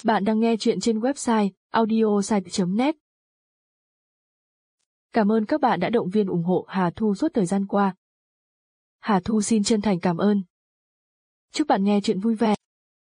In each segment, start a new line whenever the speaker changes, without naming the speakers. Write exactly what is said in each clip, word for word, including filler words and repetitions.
Bạn đang nghe chuyện trên website audiosite chấm net. Cảm ơn các bạn đã động viên ủng hộ Hà Thu suốt thời gian qua. Hà Thu xin chân thành cảm ơn. Chúc bạn nghe chuyện vui vẻ.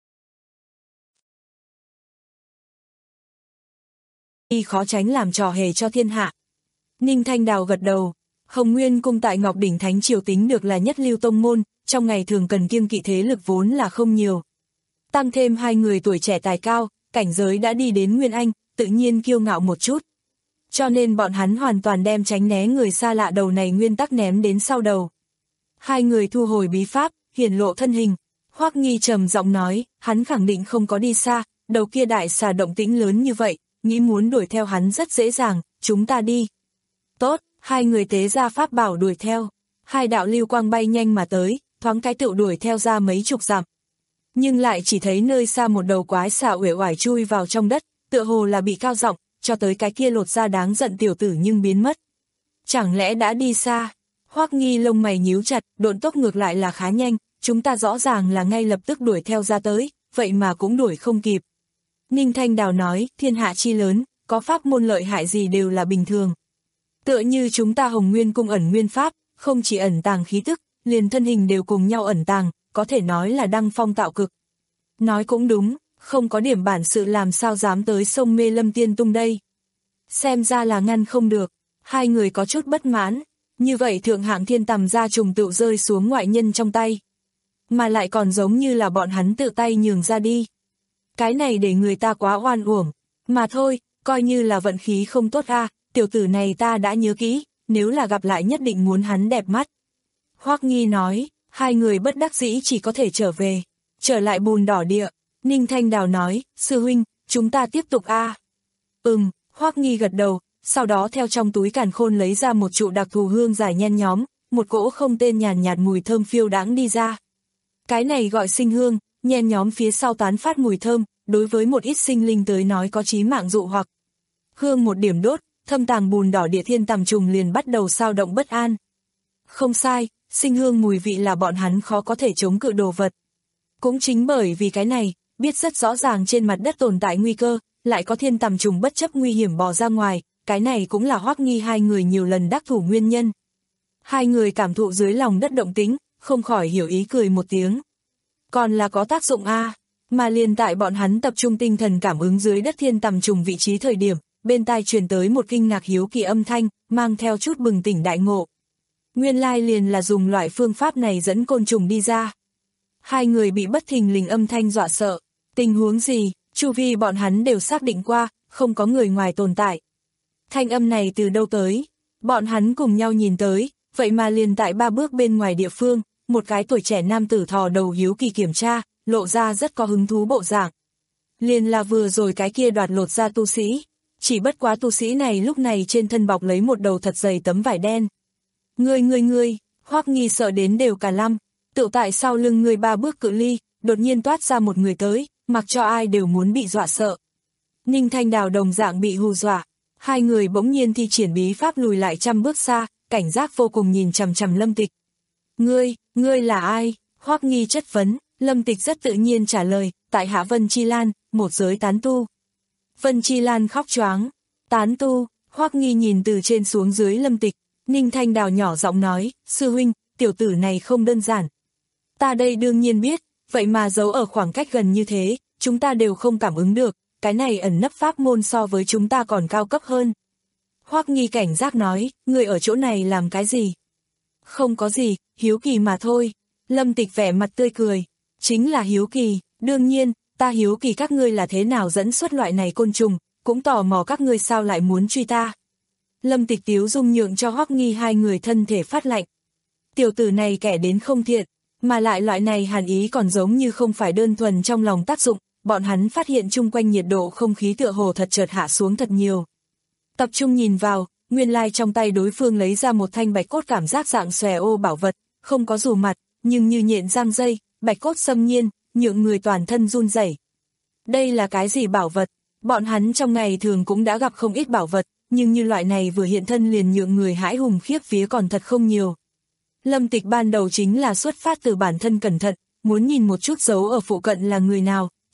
Y khó tránh làm trò hề cho thiên hạ. Ninh Thanh Đào gật đầu. Hồng Nguyên cung tại Ngọc Đỉnh Thánh Triều tính được là nhất lưu tông môn, trong ngày thường cần kiêng kỵ thế lực vốn là không nhiều. Tăng thêm hai người tuổi trẻ tài cao, cảnh giới đã đi đến Nguyên Anh, tự nhiên kiêu ngạo một chút. Cho nên bọn hắn hoàn toàn đem tránh né người xa lạ đầu này nguyên tắc ném đến sau đầu. Hai người thu hồi bí pháp, hiển lộ thân hình. Hoắc Nghi trầm giọng nói, hắn khẳng định không có đi xa, đầu kia đại xà động tĩnh lớn như vậy, nghĩ muốn đuổi theo hắn rất dễ dàng, chúng ta đi. Tốt, hai người tế ra pháp bảo đuổi theo. Hai đạo lưu quang bay nhanh mà tới, thoáng cái tựu đuổi theo ra mấy chục dặm. Nhưng lại chỉ thấy nơi xa một đầu quái xà uể oải chui vào trong đất, tựa hồ là bị cao giọng, cho tới cái kia lột ra đáng giận tiểu tử nhưng biến mất. Chẳng lẽ đã đi xa? Hoắc Nghi lông mày nhíu chặt, độn tốc ngược lại là khá nhanh, chúng ta rõ ràng là ngay lập tức đuổi theo ra tới, vậy mà cũng đuổi không kịp. Ninh Thanh Đào nói, thiên hạ chi lớn, có pháp môn lợi hại gì đều là bình thường. Tựa như chúng ta Hồng Nguyên cung ẩn nguyên pháp, không chỉ ẩn tàng khí tức, liền thân hình đều cùng nhau ẩn tàng, có thể nói là đăng phong tạo cực. Nói cũng đúng, không có điểm bản sự làm sao dám tới sông Mê Lâm Tiên Tung đây. Xem ra là ngăn không được, hai người có chút bất mãn, như vậy thượng hạng thiên tầm gia trùng tựu rơi xuống ngoại nhân trong tay. Mà lại còn giống như là bọn hắn tự tay nhường ra đi. Cái này để người ta quá oan uổng, mà thôi, coi như là vận khí không tốt a, tiểu tử này ta đã nhớ kỹ, nếu là gặp lại nhất định muốn hắn đẹp mắt. Hoắc Nghi nói, hai người bất đắc dĩ chỉ có thể trở về, trở lại Bùn Đỏ Địa. Ninh Thanh Đào nói, sư huynh, chúng ta tiếp tục a. Ừm, Hoắc Nghi gật đầu, sau đó theo trong túi càn khôn lấy ra một trụ đặc thù hương giải nhen nhóm, một cỗ không tên nhàn nhạt mùi thơm phiêu đãng đi ra. Cái này gọi sinh hương, nhen nhóm phía sau tán phát mùi thơm, đối với một ít sinh linh tới nói có chí mạng dụ hoặc. Hương một điểm đốt, thâm tàng Bùn Đỏ Địa thiên tầm trùng liền bắt đầu sao động bất an. Không sai, sinh hương mùi vị là bọn hắn khó có thể chống cự đồ vật. Cũng chính bởi vì cái này, biết rất rõ ràng trên mặt đất tồn tại nguy cơ, lại có thiên tầm trùng bất chấp nguy hiểm bò ra ngoài, cái này cũng là Hoắc Nghi hai người nhiều lần đắc thủ nguyên nhân. Hai người cảm thụ dưới lòng đất động tĩnh, không khỏi hiểu ý cười một tiếng. Còn là có tác dụng a, mà liền tại bọn hắn tập trung tinh thần cảm ứng dưới đất thiên tầm trùng vị trí thời điểm, bên tai truyền tới một kinh ngạc hiếu kỳ âm thanh, mang theo chút bừng tỉnh đại ngộ. Nguyên lai liền là dùng loại phương pháp này dẫn côn trùng đi ra. Hai người bị bất thình lình âm thanh dọa sợ. Tình huống gì, chu vi bọn hắn đều xác định qua, không có người ngoài tồn tại. Thanh âm này từ đâu tới? Bọn hắn cùng nhau nhìn tới, vậy mà liền tại ba bước bên ngoài địa phương, một cái tuổi trẻ nam tử thò đầu hiếu kỳ kiểm tra, lộ ra rất có hứng thú bộ dạng. Liền là vừa rồi cái kia đoạt lột ra tu sĩ. Chỉ bất quá tu sĩ này lúc này trên thân bọc lấy một đầu thật dày tấm vải đen. Ngươi ngươi ngươi, Hoắc Nghi sợ đến đều cả lăm, tự tại sau lưng người ba bước cự ly, đột nhiên toát ra một người tới, mặc cho ai đều muốn bị dọa sợ. Ninh Thanh Đào đồng dạng bị hù dọa, hai người bỗng nhiên thi triển bí pháp lùi lại trăm bước xa, cảnh giác vô cùng nhìn chằm chằm Lâm Tịch. Ngươi, ngươi là ai? Hoắc Nghi chất vấn, Lâm Tịch rất tự nhiên trả lời, tại hạ Vân Chi Lan, một giới tán tu. Vân Chi Lan khóc choáng, tán tu, Hoắc Nghi nhìn từ trên xuống dưới Lâm Tịch. Ninh Thanh Đào nhỏ giọng nói, sư huynh, tiểu tử này không đơn giản. Ta đây đương nhiên biết, vậy mà giấu ở khoảng cách gần như thế, chúng ta đều không cảm ứng được, cái này ẩn nấp pháp môn so với chúng ta còn cao cấp hơn. Hoắc Nghi cảnh giác nói, người ở chỗ này làm cái gì? Không có gì, hiếu kỳ mà thôi. Lâm Tịch vẻ mặt tươi cười, chính là hiếu kỳ, đương nhiên, ta hiếu kỳ các ngươi là thế nào dẫn xuất loại này côn trùng, cũng tò mò các ngươi sao lại muốn truy ta. Lâm Tịch tiếu dung nhượng cho Hoắc Nghi hai người thân thể phát lạnh. Tiểu tử này kẻ đến không thiện, mà lại loại này hàn ý còn giống như không phải đơn thuần trong lòng tác dụng, bọn hắn phát hiện chung quanh nhiệt độ không khí tựa hồ thật chợt hạ xuống thật nhiều. Tập trung nhìn vào, nguyên lai trong tay đối phương lấy ra một thanh bạch cốt cảm giác dạng xòe ô bảo vật, không có dù mặt, nhưng như nhện giang dây, bạch cốt xâm nhiên, nhượng người toàn thân run rẩy. Đây là cái gì bảo vật? Bọn hắn trong ngày thường cũng đã gặp không ít bảo vật, nhưng như loại này vừa hiện thân liền nhượng người hãi hùng khiếp vía còn thật không nhiều. Lâm Tịch ban đầu chính là xuất phát từ bản thân cẩn thận, muốn nhìn một chút dấu ở phụ cận là người nào,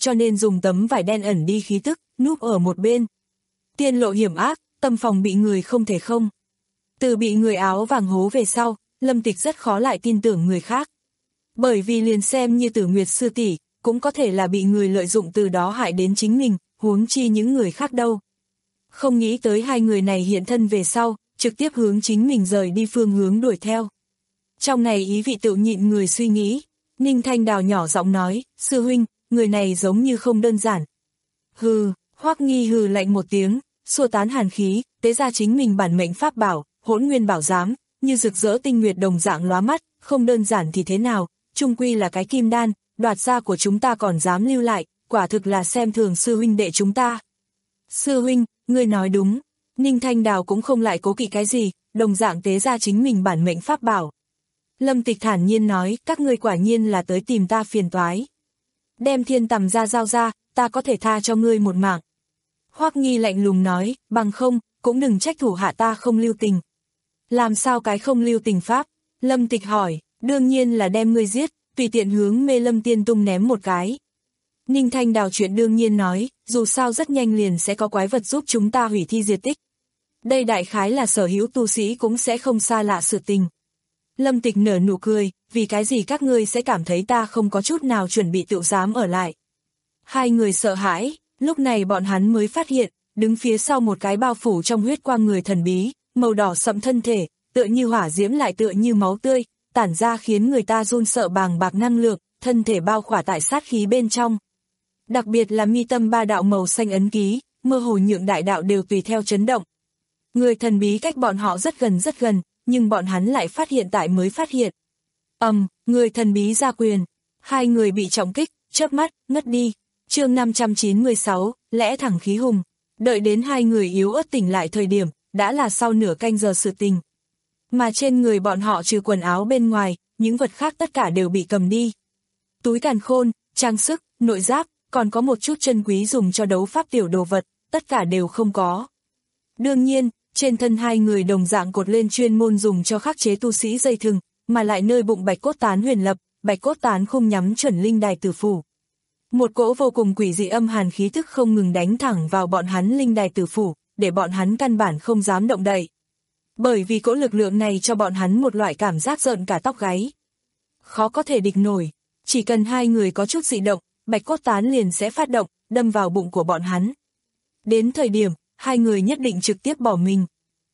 cho nên dùng tấm vải đen ẩn đi khí tức, núp ở một bên. Tiên lộ hiểm ác, tâm phòng bị người không thể không. Từ bị người áo vàng hố về sau, Lâm Tịch rất khó lại tin tưởng người khác. Bởi vì liền xem như Tử Nguyệt sư tỷ, cũng có thể là bị người lợi dụng từ đó hại đến chính mình, huống chi những người khác đâu. Không nghĩ tới hai người này hiện thân về sau, trực tiếp hướng chính mình rời đi phương hướng đuổi theo. Trong này ý vị tự nhịn người suy nghĩ, Ninh Thanh Đào nhỏ giọng nói, sư huynh, người này giống như không đơn giản. Hừ, Hoắc Nghi hừ lạnh một tiếng, xua tán hàn khí, tế ra chính mình bản mệnh pháp bảo, Hỗn Nguyên Bảo Giám, như rực rỡ tinh nguyệt đồng dạng lóa mắt, không đơn giản thì thế nào, chung quy là cái kim đan, đoạt ra của chúng ta còn dám lưu lại, quả thực là xem thường sư huynh đệ chúng ta. Sư huynh, ngươi nói đúng, Ninh Thanh Đào cũng không lại cố kỵ cái gì, đồng dạng tế ra chính mình bản mệnh pháp bảo. Lâm Tịch thản nhiên nói, các ngươi quả nhiên là tới tìm ta phiền toái. Đem thiên tầm ra giao ra, ta có thể tha cho ngươi một mạng. Hoắc Nghi lạnh lùng nói, bằng không, cũng đừng trách thủ hạ ta không lưu tình. Làm sao cái không lưu tình pháp? Lâm Tịch hỏi, đương nhiên là đem ngươi giết, tùy tiện hướng Mê Lâm Tiên Tung ném một cái. Ninh Thanh Đào chuyện đương nhiên nói, dù sao rất nhanh liền sẽ có quái vật giúp chúng ta hủy thi diệt tích. Đây đại khái là sở hữu tu sĩ cũng sẽ không xa lạ sự tình. Lâm Tịch nở nụ cười, vì cái gì các ngươi sẽ cảm thấy ta không có chút nào chuẩn bị tự dám ở lại. Hai người sợ hãi, lúc này bọn hắn mới phát hiện, đứng phía sau một cái bao phủ trong huyết quang người thần bí, màu đỏ sậm thân thể, tựa như hỏa diễm lại tựa như máu tươi, tản ra khiến người ta run sợ bàng bạc năng lượng, thân thể bao khỏa tại sát khí bên trong. Đặc biệt là mi tâm ba đạo màu xanh ấn ký, mơ hồ nhượng đại đạo đều tùy theo chấn động. Người thần bí cách bọn họ rất gần rất gần, nhưng bọn hắn lại phát hiện tại mới phát hiện. Ầm, um, người thần bí ra quyền, hai người bị trọng kích, chớp mắt, ngất đi. Chương năm trăm chín mươi sáu, lẽ thẳng khí hùng. Đợi đến hai người yếu ớt tỉnh lại thời điểm, đã là sau nửa canh giờ sự tình. Mà trên người bọn họ trừ quần áo bên ngoài, những vật khác tất cả đều bị cầm đi. Túi càn khôn, trang sức, nội giáp, còn có một chút chân quý dùng cho đấu pháp tiểu đồ vật, tất cả đều không có. Đương nhiên, trên thân hai người đồng dạng cột lên chuyên môn dùng cho khắc chế tu sĩ dây thừng, mà lại nơi bụng bạch cốt tán huyền lập, bạch cốt tán không nhắm chuẩn linh đài tử phủ. Một cỗ vô cùng quỷ dị âm hàn khí tức không ngừng đánh thẳng vào bọn hắn linh đài tử phủ, để bọn hắn căn bản không dám động đậy. Bởi vì cỗ lực lượng này cho bọn hắn một loại cảm giác rợn cả tóc gáy. Khó có thể địch nổi, chỉ cần hai người có chút dị động, bạch cốt tán liền sẽ phát động, đâm vào bụng của bọn hắn. Đến thời điểm, hai người nhất định trực tiếp bỏ mình.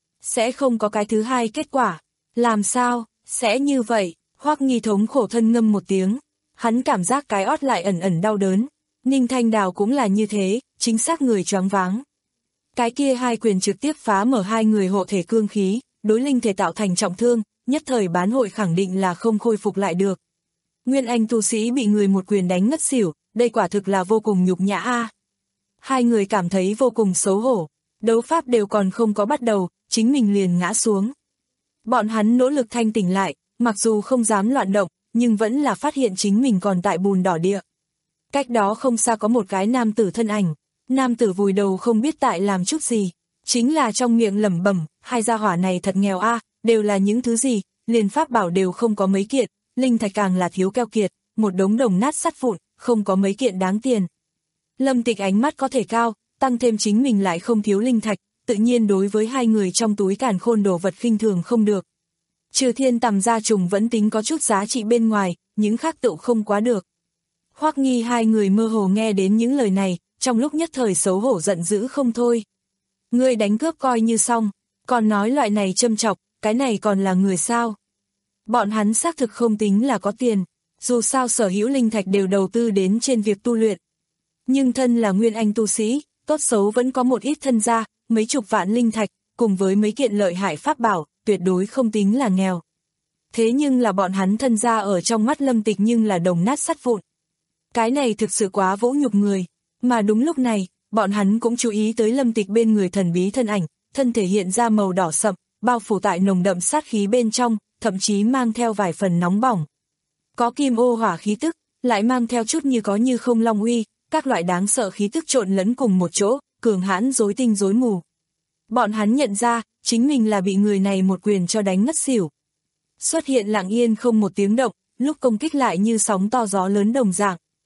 Sẽ không có cái thứ hai kết quả. Làm sao, sẽ như vậy, Hoắc Nghi thống khổ thân ngâm một tiếng. Hắn cảm giác cái ót lại ẩn ẩn đau đớn. Ninh Thanh Đào cũng là như thế, chính xác người choáng váng. Cái kia hai quyền trực tiếp phá mở hai người hộ thể cương khí, đối linh thể tạo thành trọng thương, nhất thời bán hội khẳng định là không khôi phục lại được. Nguyên Anh tu sĩ bị người một quyền đánh ngất xỉu, đây quả thực là vô cùng nhục nhã a. Hai người cảm thấy vô cùng xấu hổ, đấu pháp đều còn không có bắt đầu, chính mình liền ngã xuống. Bọn hắn nỗ lực thanh tỉnh lại, mặc dù không dám loạn động, nhưng vẫn là phát hiện chính mình còn tại bùn đỏ địa. Cách đó không xa có một cái nam tử thân ảnh, nam tử vùi đầu không biết tại làm chút gì, chính là trong miệng lẩm bẩm, hai gia hỏa này thật nghèo a, đều là những thứ gì, liền pháp bảo đều không có mấy kiện, linh thạch càng là thiếu keo kiệt, một đống đồng nát sắt vụn, không có mấy kiện đáng tiền. Lâm Tịch ánh mắt có thể cao, tăng thêm chính mình lại không thiếu linh thạch, tự nhiên đối với hai người trong túi càn khôn đồ vật khinh thường không được. Trừ thiên tầm gia trùng vẫn tính có chút giá trị bên ngoài, những khác tự không quá được. Hoắc Nghi hai người mơ hồ nghe đến những lời này, trong lúc nhất thời xấu hổ giận dữ không thôi. Ngươi đánh cướp coi như xong, còn nói loại này châm chọc, cái này còn là người sao? Bọn hắn xác thực không tính là có tiền, dù sao sở hữu linh thạch đều đầu tư đến trên việc tu luyện. Nhưng thân là nguyên anh tu sĩ, tốt xấu vẫn có một ít thân gia, mấy chục vạn linh thạch, cùng với mấy kiện lợi hại pháp bảo, tuyệt đối không tính là nghèo. Thế nhưng là bọn hắn thân gia ở trong mắt Lâm Tịch nhưng là đồng nát sắt vụn. Cái này thực sự quá vỗ nhục người, mà đúng lúc này, bọn hắn cũng chú ý tới Lâm Tịch bên người thần bí thân ảnh, thân thể hiện ra màu đỏ sậm, bao phủ tại nồng đậm sát khí bên trong, thậm chí mang theo vài phần nóng bỏng. Có kim ô hỏa khí tức, lại mang theo chút như có như không long uy, các loại đáng sợ khí tức trộn lẫn cùng một chỗ, cường hãn rối tinh rối mù. Bọn hắn nhận ra, chính mình là bị người này một quyền cho đánh ngất xỉu. Xuất hiện lặng yên không một tiếng động, lúc công kích lại như sóng to gió lớn đồng dạng.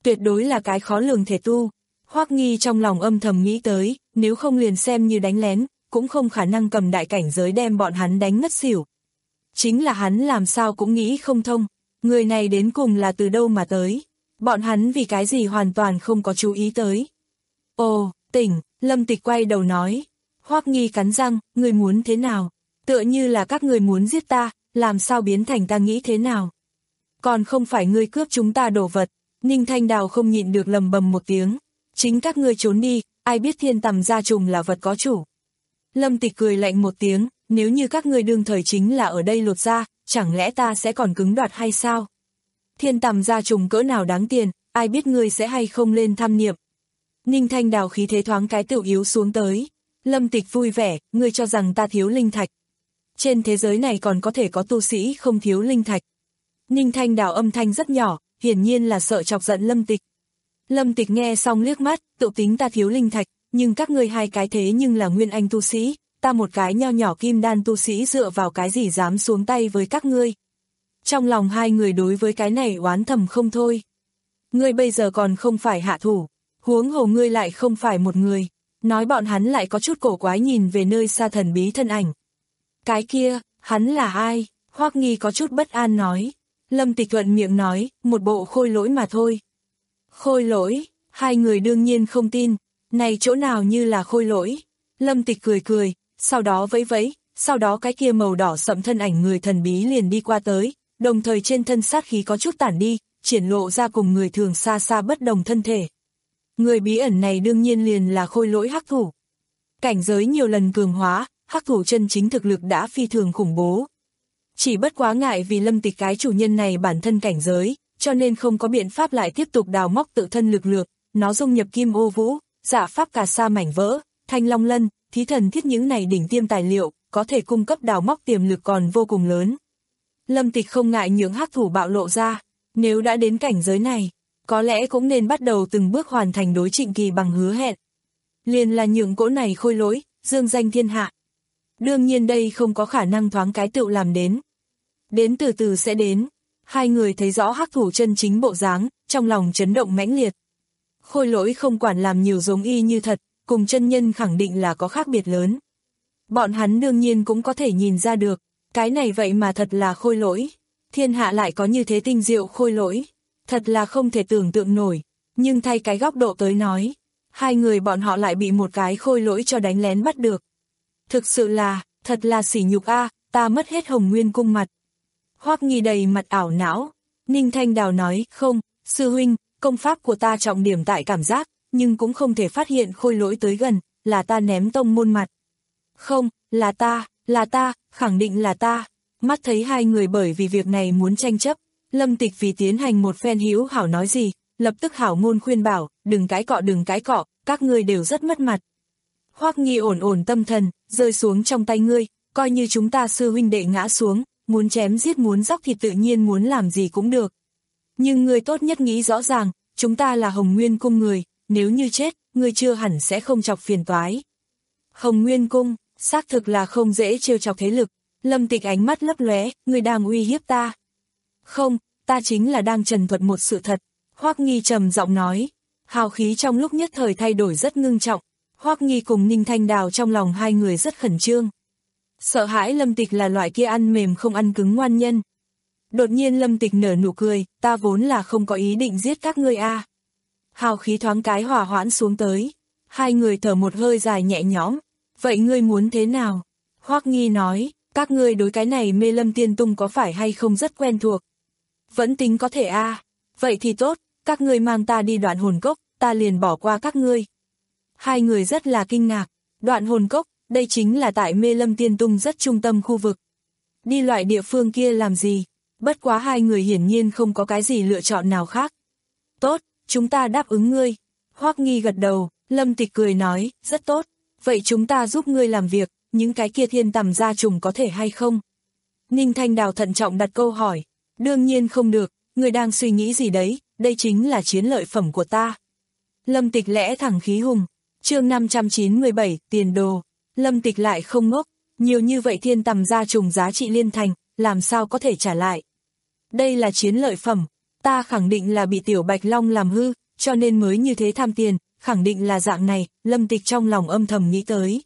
tuyệt đối là cái khó lường thể tu. Hoắc Nghi trong lòng âm thầm nghĩ tới, nếu không liền xem như đánh lén, cũng không khả năng cầm đại cảnh giới đem bọn hắn đánh ngất xỉu. Chính là hắn làm sao cũng nghĩ không thông, người này đến cùng là từ đâu mà tới, bọn hắn vì cái gì hoàn toàn không có chú ý tới. Ồ, tỉnh, Lâm Tịch quay đầu nói. Hoắc Nghi cắn răng, người muốn thế nào? Tựa như là các người muốn giết ta, làm sao biến thành ta nghĩ thế nào? Còn không phải ngươi cướp chúng ta đồ vật. Ninh Thanh Đào không nhịn được lầm bầm một tiếng. Chính các ngươi trốn đi, ai biết thiên tầm gia trùng là vật có chủ. Lâm Tịch cười lạnh một tiếng, nếu như các ngươi đương thời chính là ở đây lột ra, chẳng lẽ ta sẽ còn cứng đoạt hay sao? Thiên tầm gia trùng cỡ nào đáng tiền, ai biết ngươi sẽ hay không lên tham niệm. Ninh Thanh Đào khí thế thoáng cái tự yếu xuống tới. Lâm Tịch vui vẻ, ngươi cho rằng ta thiếu linh thạch. Trên thế giới này còn có thể có tu sĩ không thiếu linh thạch. Ninh Thanh Đào âm thanh rất nhỏ, hiển nhiên là sợ chọc giận Lâm Tịch. Lâm Tịch nghe xong liếc mắt, tự tính ta thiếu linh thạch, nhưng các ngươi hai cái thế nhưng là nguyên anh tu sĩ, ta một cái nho nhỏ kim đan tu sĩ dựa vào cái gì dám xuống tay với các ngươi. Trong lòng hai người đối với cái này oán thầm không thôi. Ngươi bây giờ còn không phải hạ thủ, huống hồ ngươi lại không phải một người. Nói bọn hắn lại có chút cổ quái nhìn về nơi xa thần bí thân ảnh. Cái kia, hắn là ai? Hoắc Nghi có chút bất an nói. Lâm Tịch thuận miệng nói, một bộ khôi lỗi mà thôi. Khôi lỗi, hai người đương nhiên không tin, này chỗ nào như là khôi lỗi. Lâm Tịch cười cười, sau đó vẫy vẫy, sau đó cái kia màu đỏ sậm thân ảnh người thần bí liền đi qua tới, đồng thời trên thân sát khí có chút tản đi, triển lộ ra cùng người thường xa xa bất đồng thân thể. Người bí ẩn này đương nhiên liền là khôi lỗi hắc thủ. Cảnh giới nhiều lần cường hóa, hắc thủ chân chính thực lực đã phi thường khủng bố. Chỉ bất quá ngại vì Lâm Tịch cái chủ nhân này bản thân cảnh giới, cho nên không có biện pháp lại tiếp tục đào móc tự thân lực lượng, nó dung nhập kim ô vũ, dạ pháp cà sa mảnh vỡ, thanh long lân, thí thần thiết những này đỉnh tiêm tài liệu, có thể cung cấp đào móc tiềm lực còn vô cùng lớn. Lâm Tịch không ngại nhướng hắc thủ bạo lộ ra, nếu đã đến cảnh giới này, có lẽ cũng nên bắt đầu từng bước hoàn thành đối Trịnh Kỳ bằng hứa hẹn. Liền là nhượng cỗ này khôi lỗi, dương danh thiên hạ. Đương nhiên đây không có khả năng thoáng cái tựu làm đến. Đến từ từ sẽ đến. Hai người thấy rõ hắc thủ chân chính bộ dáng, trong lòng chấn động mãnh liệt. Khôi lỗi không quản làm nhiều giống y như thật, cùng chân nhân khẳng định là có khác biệt lớn. Bọn hắn đương nhiên cũng có thể nhìn ra được, cái này vậy mà thật là khôi lỗi. Thiên hạ lại có như thế tinh diệu khôi lỗi. Thật là không thể tưởng tượng nổi, nhưng thay cái góc độ tới nói, hai người bọn họ lại bị một cái khôi lỗi cho đánh lén bắt được. Thực sự là, thật là sỉ nhục a, ta mất hết Hồng Nguyên cung mặt. Hoắc Nghi đầy mặt ảo não, Ninh Thanh Đào nói, không, sư huynh, công pháp của ta trọng điểm tại cảm giác, nhưng cũng không thể phát hiện khôi lỗi tới gần, là ta ném tông môn mặt. Không, là ta, là ta, khẳng định là ta. Mắt thấy hai người bởi vì việc này muốn tranh chấp, Lâm Tịch vì tiến hành một phen hữu hảo nói gì, lập tức hảo ngôn khuyên bảo, đừng cái cọ đừng cái cọ, các ngươi đều rất mất mặt. Hoắc Nghi ổn ổn tâm thần, rơi xuống trong tay ngươi, coi như chúng ta sư huynh đệ ngã xuống, muốn chém giết muốn dóc thì tự nhiên muốn làm gì cũng được. Nhưng ngươi tốt nhất nghĩ rõ ràng, chúng ta là Hồng Nguyên cung người, nếu như chết, ngươi chưa hẳn sẽ không chọc phiền toái. Hồng Nguyên cung, xác thực là không dễ trêu chọc thế lực. Lâm Tịch ánh mắt lấp lóe, ngươi đang uy hiếp ta. Không, ta chính là đang trần thuật một sự thật. Hoắc Nghi trầm giọng nói. Hào khí trong lúc nhất thời thay đổi rất ngưng trọng. Hoắc Nghi cùng Ninh Thanh Đào trong lòng hai người rất khẩn trương. Sợ hãi Lâm Tịch là loại kia ăn mềm không ăn cứng ngoan nhân. Đột nhiên Lâm Tịch nở nụ cười, ta vốn là không có ý định giết các ngươi a. À. Hào khí thoáng cái hòa hoãn xuống tới. Hai người thở một hơi dài nhẹ nhõm. Vậy ngươi muốn thế nào? Hoắc Nghi nói, các ngươi đối cái này Mê Lâm Tiên Tung có phải hay không rất quen thuộc? Vẫn tính có thể a. À. Vậy thì tốt, các ngươi mang ta đi Đoạn Hồn Cốc, ta liền bỏ qua các ngươi. Hai người rất là kinh ngạc, Đoạn Hồn Cốc, đây chính là tại Mê Lâm Tiên Tung rất trung tâm khu vực. Đi loại địa phương kia làm gì? Bất quá hai người hiển nhiên không có cái gì lựa chọn nào khác. Tốt, chúng ta đáp ứng ngươi. Hoắc Nghi gật đầu, Lâm Tịch cười nói, rất tốt. Vậy chúng ta giúp ngươi làm việc, những cái kia thiên tầm gia trùng có thể hay không? Ninh Thanh Đào thận trọng đặt câu hỏi. Đương nhiên không được, ngươi đang suy nghĩ gì đấy, đây chính là chiến lợi phẩm của ta. Lâm Tịch lẽ thẳng khí hùng. Chương năm trăm chín mươi bảy, tiền đồ. Lâm Tịch lại không ngốc, nhiều như vậy thiên tầm gia trùng giá trị liên thành, làm sao có thể trả lại. Đây là chiến lợi phẩm, Ta khẳng định là bị Tiểu Bạch Long làm hư, cho nên mới như thế tham tiền, khẳng định là dạng này, Lâm Tịch trong lòng âm thầm nghĩ tới.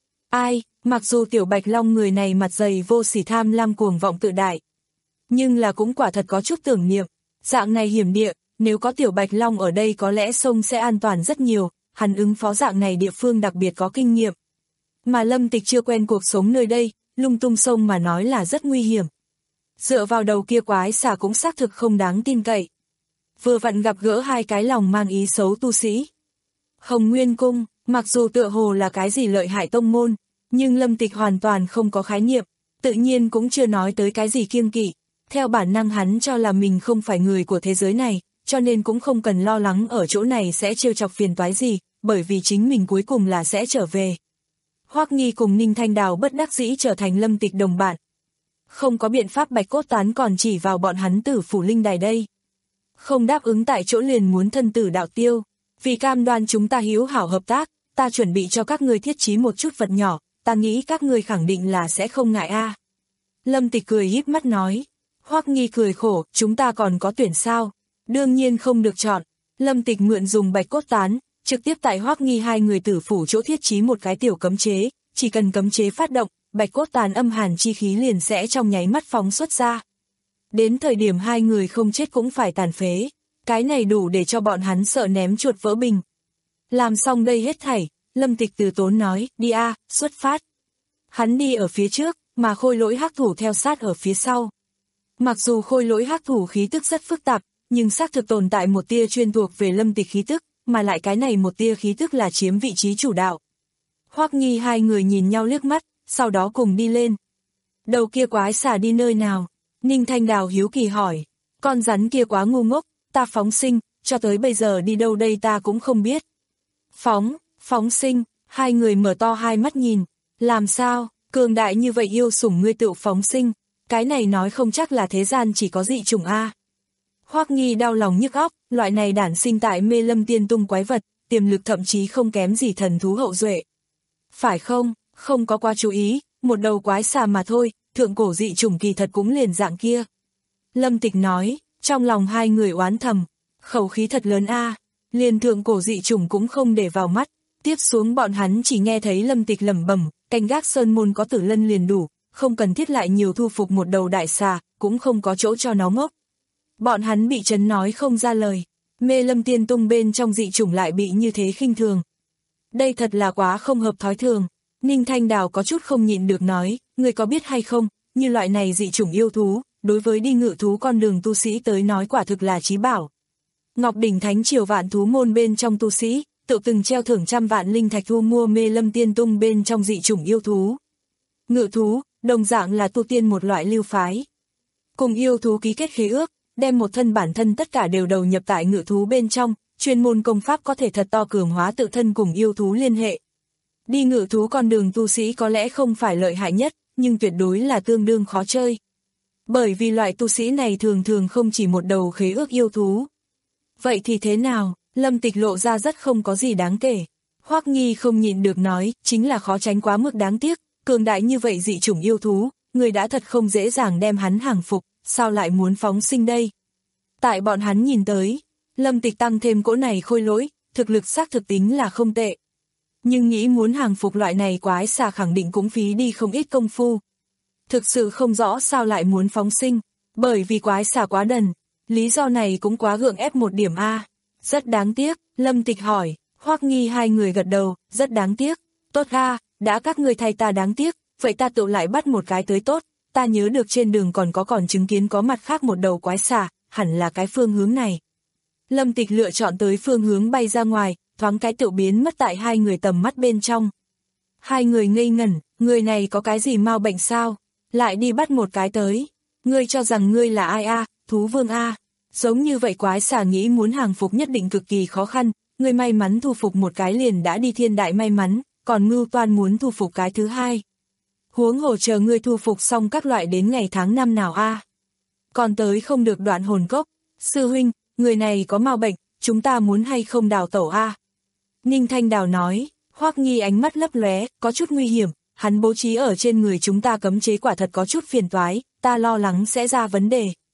Ai, mặc dù Tiểu Bạch Long người này mặt dày vô sỉ tham lam cuồng vọng tự đại, nhưng là cũng quả thật có chút tưởng niệm, dạng này hiểm địa, nếu có Tiểu Bạch Long ở đây có lẽ sông sẽ an toàn rất nhiều, hắn ứng phó dạng này địa phương đặc biệt có kinh nghiệm. Mà Lâm Tịch chưa quen cuộc sống nơi đây, lung tung sông mà nói là rất nguy hiểm. Dựa vào đầu kia quái xà cũng xác thực không đáng tin cậy. Vừa vặn gặp gỡ hai cái lòng mang ý xấu tu sĩ. Hồng Nguyên Cung, mặc dù tựa hồ là cái gì lợi hại tông môn, nhưng Lâm Tịch hoàn toàn không có khái niệm, tự nhiên cũng chưa nói tới cái gì kiêng kỵ. Theo bản năng hắn cho là mình không phải người của thế giới này, cho nên cũng không cần lo lắng ở chỗ này sẽ trêu chọc phiền toái gì, bởi vì chính mình cuối cùng là sẽ trở về. Hoắc Nghi cùng Ninh Thanh Đào bất đắc dĩ trở thành Lâm Tịch đồng bạn. Không có biện pháp Bạch Cốt Tán còn chỉ vào bọn hắn Tử Phủ Linh Đài đây. Không đáp ứng tại chỗ liền muốn thân tử đạo tiêu. Vì cam đoan chúng ta hữu hảo hợp tác, ta chuẩn bị cho các ngươi thiết trí một chút vật nhỏ, ta nghĩ các ngươi khẳng định là sẽ không ngại a. Lâm Tịch cười híp mắt nói. Hoắc Nghi cười khổ, chúng ta còn có tuyển sao? Đương nhiên không được chọn. Lâm Tịch mượn dùng Bạch Cốt Tán, trực tiếp tại Hoắc Nghi hai người tử phủ chỗ thiết trí một cái tiểu cấm chế, chỉ cần cấm chế phát động, Bạch Cốt Tán âm hàn chi khí liền sẽ trong nháy mắt phóng xuất ra. Đến thời điểm hai người không chết cũng phải tàn phế, cái này đủ để cho bọn hắn sợ ném chuột vỡ bình. Làm xong đây hết thảy, Lâm Tịch từ tốn nói, đi a, xuất phát. Hắn đi ở phía trước, mà Khôi Lỗi hắc thủ theo sát ở phía sau. Mặc dù Khôi Lỗi hắc thủ khí tức rất phức tạp, nhưng xác thực tồn tại một tia chuyên thuộc về Lâm Tịch khí tức, mà lại cái này một tia khí tức là chiếm vị trí chủ đạo. Hoắc Nghi hai người nhìn nhau liếc mắt, sau đó cùng đi lên. Đầu kia quái xà đi nơi nào? Ninh Thanh Đào hiếu kỳ hỏi. Con rắn kia quá ngu ngốc, ta phóng sinh, cho tới bây giờ đi đâu đây ta cũng không biết. Phóng, phóng sinh, hai người mở to hai mắt nhìn. Làm sao, cường đại như vậy yêu sủng ngươi tự phóng sinh, cái này nói không chắc là thế gian chỉ có dị chủng A. Hoắc Nghi đau lòng nhức óc, loại này đản sinh tại Mê Lâm Tiên Tung quái vật, tiềm lực thậm chí không kém gì thần thú hậu duệ. Phải không, không có quá chú ý, một đầu quái xà mà thôi, thượng cổ dị chủng kỳ thật cũng liền dạng kia. Lâm Tịch nói, trong lòng hai người oán thầm, khẩu khí thật lớn a, liền thượng cổ dị chủng cũng không để vào mắt. Tiếp xuống bọn hắn chỉ nghe thấy Lâm Tịch lẩm bẩm, canh gác sơn môn có Tử Lân liền đủ, không cần thiết lại nhiều thu phục một đầu đại xà, cũng không có chỗ cho nó ngốc. Bọn hắn bị chấn nói không ra lời, Mê Lâm Tiên Tung bên trong dị chủng lại bị như thế khinh thường. Đây thật là quá không hợp thói thường. Ninh Thanh Đào có chút không nhịn được nói, người có biết hay không, như loại này dị chủng yêu thú, đối với đi ngự thú con đường tu sĩ tới nói quả thực là chí bảo. Ngọc Đỉnh Thánh Triều Vạn Thú Môn bên trong tu sĩ, tự từng treo thưởng trăm vạn linh thạch thu mua Mê Lâm Tiên Tung bên trong dị chủng yêu thú. Ngự thú, đồng dạng là tu tiên một loại lưu phái. Cùng yêu thú ký kết khế ước, đem một thân bản thân tất cả đều đầu nhập tại ngự thú bên trong, chuyên môn công pháp có thể thật to cường hóa tự thân cùng yêu thú liên hệ. Đi ngự thú con đường tu sĩ có lẽ không phải lợi hại nhất, nhưng tuyệt đối là tương đương khó chơi. Bởi vì loại tu sĩ này thường thường không chỉ một đầu khế ước yêu thú. Vậy thì thế nào? Lâm Tịch lộ ra rất không có gì đáng kể. Hoắc Nghi không nhịn được nói, chính là khó tránh quá mức đáng tiếc, cường đại như vậy dị chủng yêu thú, người đã thật không dễ dàng đem hắn hàng phục, sao lại muốn phóng sinh đây? Tại bọn hắn nhìn tới, Lâm Tịch tăng thêm cỗ này khôi lỗi, thực lực xác thực tính là không tệ. Nhưng nghĩ muốn hàng phục loại này quái xà khẳng định cũng phí đi không ít công phu. Thực sự không rõ sao lại muốn phóng sinh, bởi vì quái xà quá đần, lý do này cũng quá gượng ép một điểm A. Rất đáng tiếc, Lâm Tịch hỏi, Hoắc Nghi hai người gật đầu, rất đáng tiếc, tốt A, đã các người thay ta đáng tiếc, vậy ta tự lại bắt một cái tới tốt, ta nhớ được trên đường còn có còn chứng kiến có mặt khác một đầu quái xà, hẳn là cái phương hướng này. Lâm Tịch lựa chọn tới phương hướng bay ra ngoài, thoáng cái tự biến mất tại hai người tầm mắt bên trong. Hai người ngây ngẩn, người này có cái gì mau bệnh sao? Lại đi bắt một cái tới. Ngươi cho rằng ngươi là ai a? Thú vương a? Giống như vậy quái xà nghĩ muốn hàng phục nhất định cực kỳ khó khăn, ngươi may mắn thu phục một cái liền đã đi thiên đại may mắn, còn mưu toan muốn thu phục cái thứ hai. Huống hồ chờ ngươi thu phục xong các loại đến ngày tháng năm nào a? Còn tới không được đoạn hồn cốc. Sư huynh, người này có mau bệnh, chúng ta muốn hay không đào tẩu a? Ninh Thanh Đào nói, Hoắc Nghi ánh mắt lấp lóe, có chút nguy hiểm, hắn bố trí ở trên người chúng ta cấm chế quả thật có chút phiền toái, ta lo lắng sẽ ra vấn đề.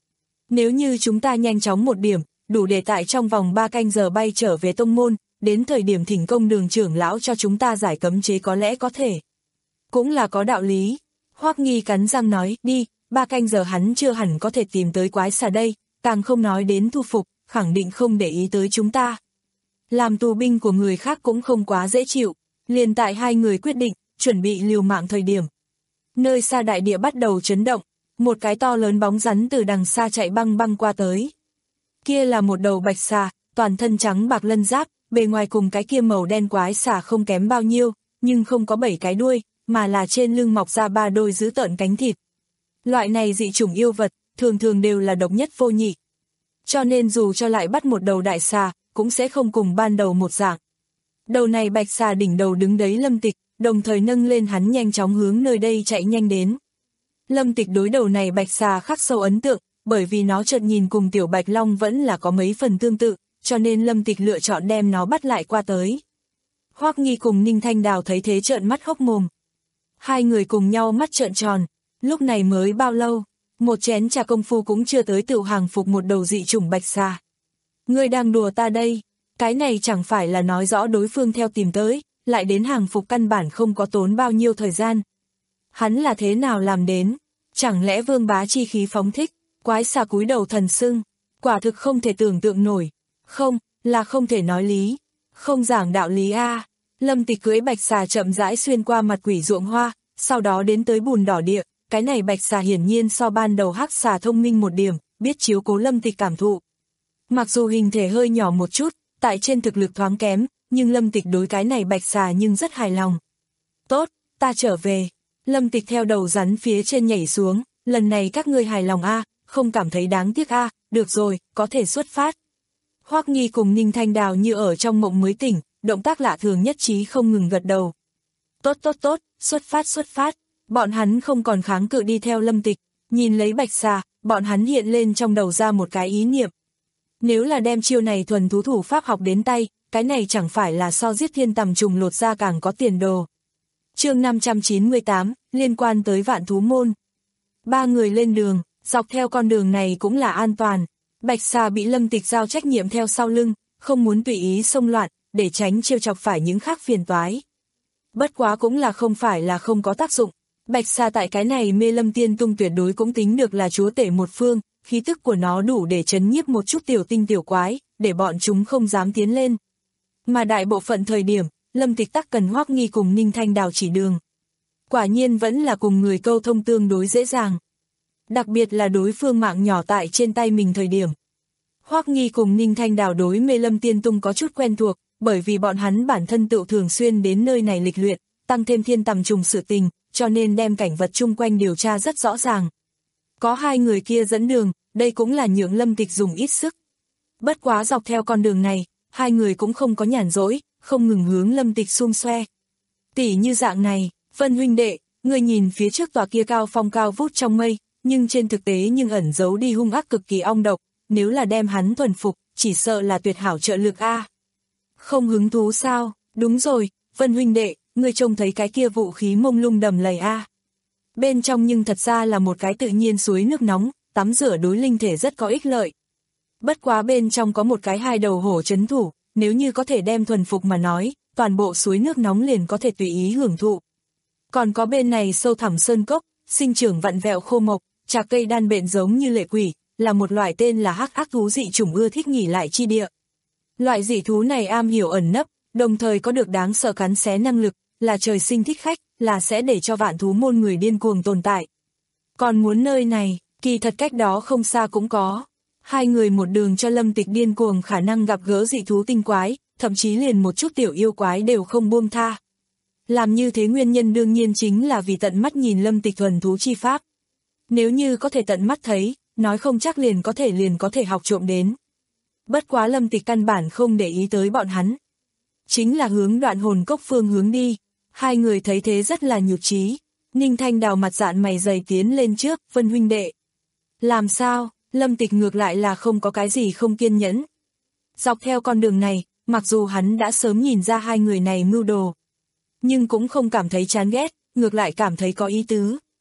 Nếu như chúng ta nhanh chóng một điểm, đủ để tại trong vòng ba canh giờ bay trở về tông môn, đến thời điểm thỉnh công Đường trưởng lão cho chúng ta giải cấm chế có lẽ có thể. Cũng là có đạo lý. Hoắc Nghi cắn răng nói, đi, ba canh giờ hắn chưa hẳn có thể tìm tới quái xà đây, càng không nói đến thu phục, khẳng định không để ý tới chúng ta. Làm tù binh của người khác cũng không quá dễ chịu, liền tại hai người quyết định, chuẩn bị liều mạng thời điểm. Nơi xa đại địa bắt đầu chấn động, một cái to lớn bóng rắn từ đằng xa chạy băng băng qua tới. Kia là một đầu bạch xà, toàn thân trắng bạc lân giáp, bề ngoài cùng cái kia màu đen quái xà không kém bao nhiêu, nhưng không có bảy cái đuôi, mà là trên lưng mọc ra ba đôi dữ tợn cánh thịt. Loại này dị chủng yêu vật, thường thường đều là độc nhất vô nhị. Cho nên dù cho lại bắt một đầu đại xà, cũng sẽ không cùng ban đầu một dạng. Đầu này bạch xà đỉnh đầu đứng đấy Lâm Tịch, đồng thời nâng lên hắn nhanh chóng hướng nơi đây chạy nhanh đến. Lâm Tịch đối đầu này bạch xà khắc sâu ấn tượng, bởi vì nó chợt nhìn cùng tiểu bạch long vẫn là có mấy phần tương tự, cho nên Lâm Tịch lựa chọn đem nó bắt lại qua tới. Hoắc Nghi cùng Ninh Thanh Đào thấy thế trợn mắt hốc mồm. Hai người cùng nhau mắt trợn tròn, lúc này mới bao lâu, một chén trà công phu cũng chưa tới tự hàng phục một đầu dị chủng bạch xà. Ngươi đang đùa ta đây, cái này chẳng phải là nói rõ đối phương theo tìm tới, lại đến hàng phục căn bản không có tốn bao nhiêu thời gian. Hắn là thế nào làm đến, chẳng lẽ vương bá chi khí phóng thích, quái xà cúi đầu thần sưng, quả thực không thể tưởng tượng nổi, không, là không thể nói lý, không giảng đạo lý a. Lâm Tịch cưỡi bạch xà chậm rãi xuyên qua mặt quỷ ruộng hoa, sau đó đến tới bùn đỏ địa, cái này bạch xà hiển nhiên so ban đầu hắc xà thông minh một điểm, biết chiếu cố Lâm Tịch cảm thụ. Mặc dù hình thể hơi nhỏ một chút, tại trên thực lực thoáng kém, nhưng Lâm Tịch đối cái này bạch xà nhưng rất hài lòng. Tốt, ta trở về. Lâm Tịch theo đầu rắn phía trên nhảy xuống, lần này các ngươi hài lòng a, không cảm thấy đáng tiếc a, được rồi, có thể xuất phát. Hoắc Nghi cùng Ninh Thanh Đào như ở trong mộng mới tỉnh, động tác lạ thường nhất trí không ngừng gật đầu. Tốt tốt tốt, xuất phát xuất phát, bọn hắn không còn kháng cự đi theo Lâm Tịch, nhìn lấy bạch xà, bọn hắn hiện lên trong đầu ra một cái ý niệm. Nếu là đem chiêu này thuần thú thủ pháp học đến tay, cái này chẳng phải là so giết thiên tầm trùng lột ra càng có tiền đồ. Chương năm trăm chín mươi tám, liên quan tới Vạn Thú Môn. Ba người lên đường, dọc theo con đường này cũng là an toàn. Bạch xà bị Lâm Tịch giao trách nhiệm theo sau lưng, không muốn tùy ý xông loạn, để tránh trêu chọc phải những khác phiền toái. Bất quá cũng là không phải là không có tác dụng. Bạch xà tại cái này Mê Lâm Tiên Tung tuyệt đối cũng tính được là chúa tể một phương, khí tức của nó đủ để chấn nhiếp một chút tiểu tinh tiểu quái, để bọn chúng không dám tiến lên. Mà đại bộ phận thời điểm, Lâm Tịch tắc cần Hoắc Nghi cùng Ninh Thanh Đào chỉ đường. Quả nhiên vẫn là cùng người câu thông tương đối dễ dàng. Đặc biệt là đối phương mạng nhỏ tại trên tay mình thời điểm. Hoắc Nghi cùng Ninh Thanh Đào đối Mê Lâm Tiên Tung có chút quen thuộc, bởi vì bọn hắn bản thân tự thường xuyên đến nơi này lịch luyện, tăng thêm thiên tầm trùng sự tình, cho nên đem cảnh vật chung quanh điều tra rất rõ ràng. Có hai người kia dẫn đường, đây cũng là nhượng Lâm Tịch dùng ít sức. Bất quá dọc theo con đường này, hai người cũng không có nhàn rỗi, không ngừng hướng Lâm Tịch xung xoe. Tỉ như dạng này, Vân huynh đệ, người nhìn phía trước tòa kia cao phong cao vút trong mây, nhưng trên thực tế nhưng ẩn giấu đi hung ác cực kỳ ong độc, nếu là đem hắn thuần phục, chỉ sợ là tuyệt hảo trợ lực a. Không hứng thú sao? Đúng rồi, Vân huynh đệ, người trông thấy cái kia vũ khí mông lung đầm lầy a. Bên trong nhưng thật ra là một cái tự nhiên suối nước nóng, tắm rửa đối linh thể rất có ích lợi. Bất quá bên trong có một cái hai đầu hổ trấn thủ, nếu như có thể đem thuần phục mà nói, toàn bộ suối nước nóng liền có thể tùy ý hưởng thụ. Còn có bên này sâu thẳm sơn cốc, sinh trưởng vặn vẹo khô mộc, trà cây đan bện giống như lệ quỷ, là một loại tên là hắc ác thú dị chủng ưa thích nghỉ lại chi địa. Loại dị thú này am hiểu ẩn nấp, đồng thời có được đáng sợ cắn xé năng lực, là trời sinh thích khách, là sẽ để cho vạn thú môn người điên cuồng tồn tại. Còn muốn nơi này, kỳ thật cách đó không xa cũng có. Hai người một đường cho Lâm Tịch điên cuồng khả năng gặp gỡ dị thú tinh quái, thậm chí liền một chút tiểu yêu quái đều không buông tha. Làm như thế nguyên nhân đương nhiên chính là vì tận mắt nhìn Lâm Tịch thuần thú chi pháp. Nếu như có thể tận mắt thấy, nói không chắc liền có thể liền có thể học trộm đến. Bất quá Lâm Tịch căn bản không để ý tới bọn hắn. Chính là hướng Đoạn Hồn Cốc phương hướng đi. Hai người thấy thế rất là nhụt chí. Ninh Thanh Đào mặt dạn mày dày tiến lên trước, Vân huynh đệ. Làm sao, Lâm Tịch ngược lại là không có cái gì không kiên nhẫn. Dọc theo con đường này, mặc dù hắn đã sớm nhìn ra hai người này mưu đồ, nhưng cũng không cảm thấy chán ghét, ngược lại cảm thấy có ý tứ.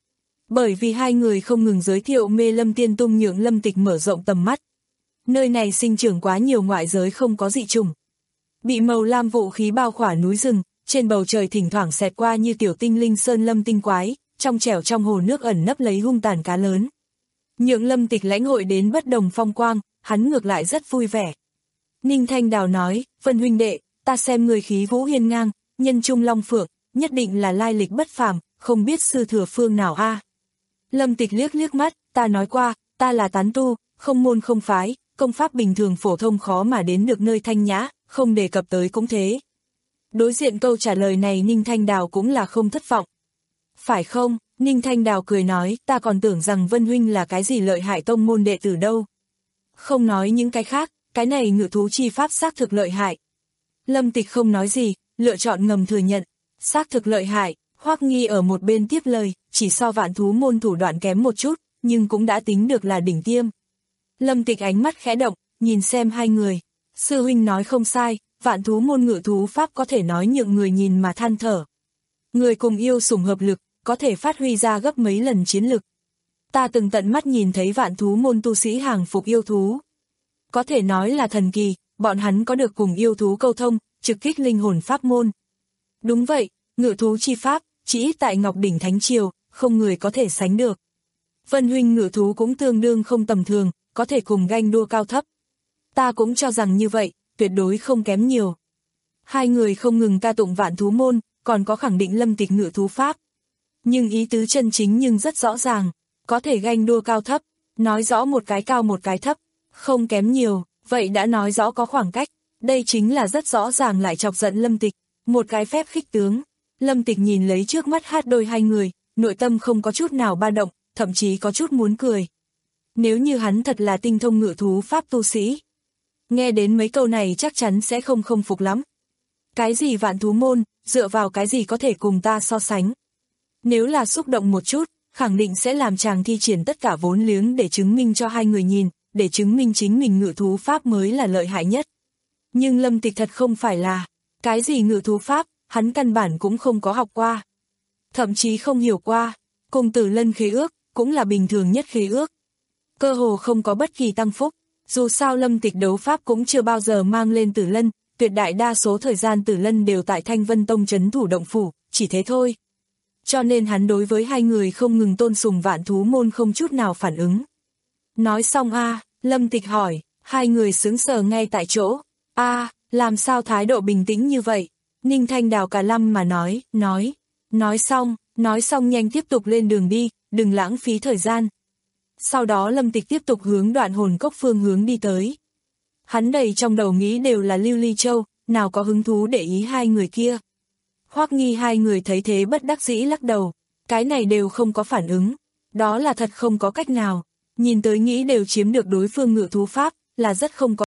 Bởi vì hai người không ngừng giới thiệu Mê Lâm Tiên Tung nhượng Lâm Tịch mở rộng tầm mắt. Nơi này sinh trưởng quá nhiều ngoại giới không có dị chủng. Bị màu lam vũ khí bao khỏa núi rừng, trên bầu trời thỉnh thoảng xẹt qua như tiểu tinh linh sơn lâm tinh quái, trong trẻo trong hồ nước ẩn nấp lấy hung tàn cá lớn. Nhượng Lâm Tịch lãnh hội đến bất đồng phong quang, hắn ngược lại rất vui vẻ. Ninh Thanh Đào nói, Vân huynh đệ, ta xem người khí vũ hiên ngang, nhân trung long phượng, nhất định là lai lịch bất phàm, không biết sư thừa phương nào a. Lâm Tịch liếc liếc mắt, ta nói qua, ta là tán tu, không môn không phái, công pháp bình thường phổ thông khó mà đến được nơi thanh nhã, không đề cập tới cũng thế. Đối diện câu trả lời này Ninh Thanh Đào cũng là không thất vọng. Phải không? Ninh Thanh Đào cười nói, ta còn tưởng rằng Vân huynh là cái gì lợi hại tông môn đệ tử đâu. Không nói những cái khác, cái này ngự thú chi pháp xác thực lợi hại. Lâm Tịch không nói gì, lựa chọn ngầm thừa nhận, xác thực lợi hại. Hoắc Nghi ở một bên tiếp lời, chỉ so vạn thú môn thủ đoạn kém một chút, nhưng cũng đã tính được là đỉnh tiêm. Lâm Tịch ánh mắt khẽ động, nhìn xem hai người. Sư huynh nói không sai, vạn thú môn ngự thú pháp có thể nói nhượng người nhìn mà than thở. Người cùng yêu sủng hợp lực, có thể phát huy ra gấp mấy lần chiến lực. Ta từng tận mắt nhìn thấy vạn thú môn tu sĩ hàng phục yêu thú. Có thể nói là thần kỳ, bọn hắn có được cùng yêu thú câu thông, trực kích linh hồn pháp môn. Đúng vậy, ngự thú chi pháp, chỉ ít tại Ngọc Đỉnh Thánh Triều, không người có thể sánh được. Vân huynh ngự thú cũng tương đương không tầm thường, có thể cùng ganh đua cao thấp. Ta cũng cho rằng như vậy, tuyệt đối không kém nhiều. Hai người không ngừng ca tụng vạn thú môn, còn có khẳng định Lâm Tịch ngự thú pháp. Nhưng ý tứ chân chính nhưng rất rõ ràng, có thể ganh đua cao thấp, nói rõ một cái cao một cái thấp, không kém nhiều, vậy đã nói rõ có khoảng cách, đây chính là rất rõ ràng lại chọc giận Lâm Tịch, một cái phép khích tướng. Lâm Tịch nhìn lấy trước mắt hát đôi hai người, nội tâm không có chút nào ba động, thậm chí có chút muốn cười. Nếu như hắn thật là tinh thông ngự thú pháp tu sĩ, nghe đến mấy câu này chắc chắn sẽ không không phục lắm. Cái gì vạn thú môn, dựa vào cái gì có thể cùng ta so sánh? Nếu là xúc động một chút, khẳng định sẽ làm chàng thi triển tất cả vốn liếng để chứng minh cho hai người nhìn, để chứng minh chính mình ngự thú pháp mới là lợi hại nhất. Nhưng Lâm Tịch thật không phải là, cái gì ngự thú pháp, hắn căn bản cũng không có học qua. Thậm chí không hiểu qua, cùng Tử Lân khế ước, cũng là bình thường nhất khế ước. Cơ hồ không có bất kỳ tăng phúc, dù sao Lâm Tịch đấu pháp cũng chưa bao giờ mang lên Tử Lân, tuyệt đại đa số thời gian Tử Lân đều tại Thanh Vân Tông trấn thủ động phủ, chỉ thế thôi. Cho nên hắn đối với hai người không ngừng tôn sùng vạn thú môn không chút nào phản ứng. Nói xong a à, Lâm Tịch hỏi, hai người sững sờ ngay tại chỗ. a à, làm sao thái độ bình tĩnh như vậy? Ninh Thanh Đào cả lâm mà nói, nói, nói xong, nói xong nhanh tiếp tục lên đường đi, đừng lãng phí thời gian. Sau đó Lâm Tịch tiếp tục hướng Đoạn Hồn Cốc phương hướng đi tới. Hắn đầy trong đầu nghĩ đều là Lưu Ly Châu, nào có hứng thú để ý hai người kia. Hoắc Nghi hai người thấy thế bất đắc dĩ lắc đầu, cái này đều không có phản ứng, đó là thật không có cách nào, nhìn tới nghĩ đều chiếm được đối phương ngự thú pháp, là rất không có.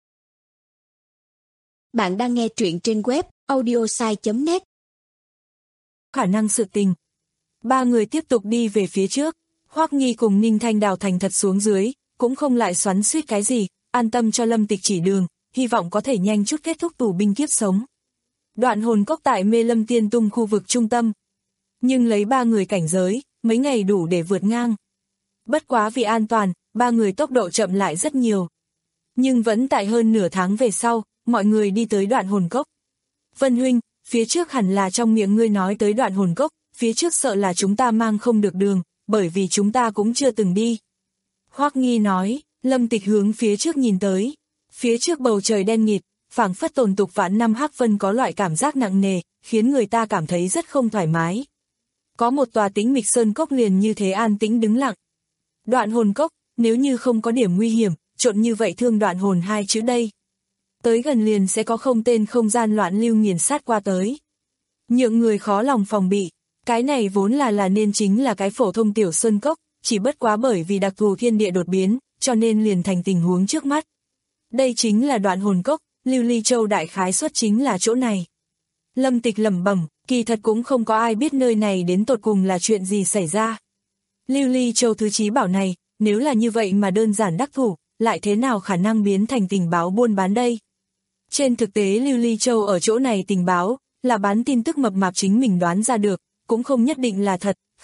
Bạn đang nghe truyện trên web audiosai chấm net.
Khả năng sự tình. Ba người tiếp tục đi về phía trước, Hoắc Nghi cùng Ninh Thanh Đào thành thật xuống dưới, cũng không lại xoắn xuýt cái gì, an tâm cho Lâm Tịch chỉ đường, hy vọng có thể nhanh chút kết thúc tù binh kiếp sống. Đoạn Hồn Cốc tại Mê Lâm Tiên Tung khu vực trung tâm. Nhưng lấy ba người cảnh giới, mấy ngày đủ để vượt ngang. Bất quá vì an toàn, ba người tốc độ chậm lại rất nhiều. Nhưng vẫn tại hơn nửa tháng về sau, mọi người đi tới Đoạn Hồn Cốc. Vân huynh, phía trước hẳn là trong miệng ngươi nói tới Đoạn Hồn Cốc, phía trước sợ là chúng ta mang không được đường, bởi vì chúng ta cũng chưa từng đi. Hoắc Nghi nói, Lâm Tịch hướng phía trước nhìn tới. Phía trước bầu trời đen nghịt, phảng phất tồn tục vạn năm hắc vân có loại cảm giác nặng nề, khiến người ta cảm thấy rất không thoải mái. Có một tòa tĩnh mịch sơn cốc liền như thế an tĩnh đứng lặng. Đoạn Hồn Cốc, nếu như không có điểm nguy hiểm, trộn như vậy thương đoạn hồn hai chữ đây. Tới gần liền sẽ có không tên không gian loạn lưu nghiền sát qua tới. Nhượng người khó lòng phòng bị, cái này vốn là là nên chính là cái phổ thông tiểu sơn cốc, chỉ bất quá bởi vì đặc thù thiên địa đột biến, cho nên liền thành tình huống trước mắt. Đây chính là Đoạn Hồn Cốc, Lưu Ly Châu đại khái xuất chính là chỗ này. Lâm Tịch lẩm bẩm, kỳ thật cũng không có ai biết nơi này đến tột cùng là chuyện gì xảy ra. Lưu Ly Châu thứ chí bảo này, nếu là như vậy mà đơn giản đắc thủ, lại thế nào khả năng biến thành tình báo buôn bán đây? Trên thực tế Lưu Ly Châu ở chỗ này tình báo, là bán tin tức mập mạp chính mình đoán ra được, cũng không nhất định là thật,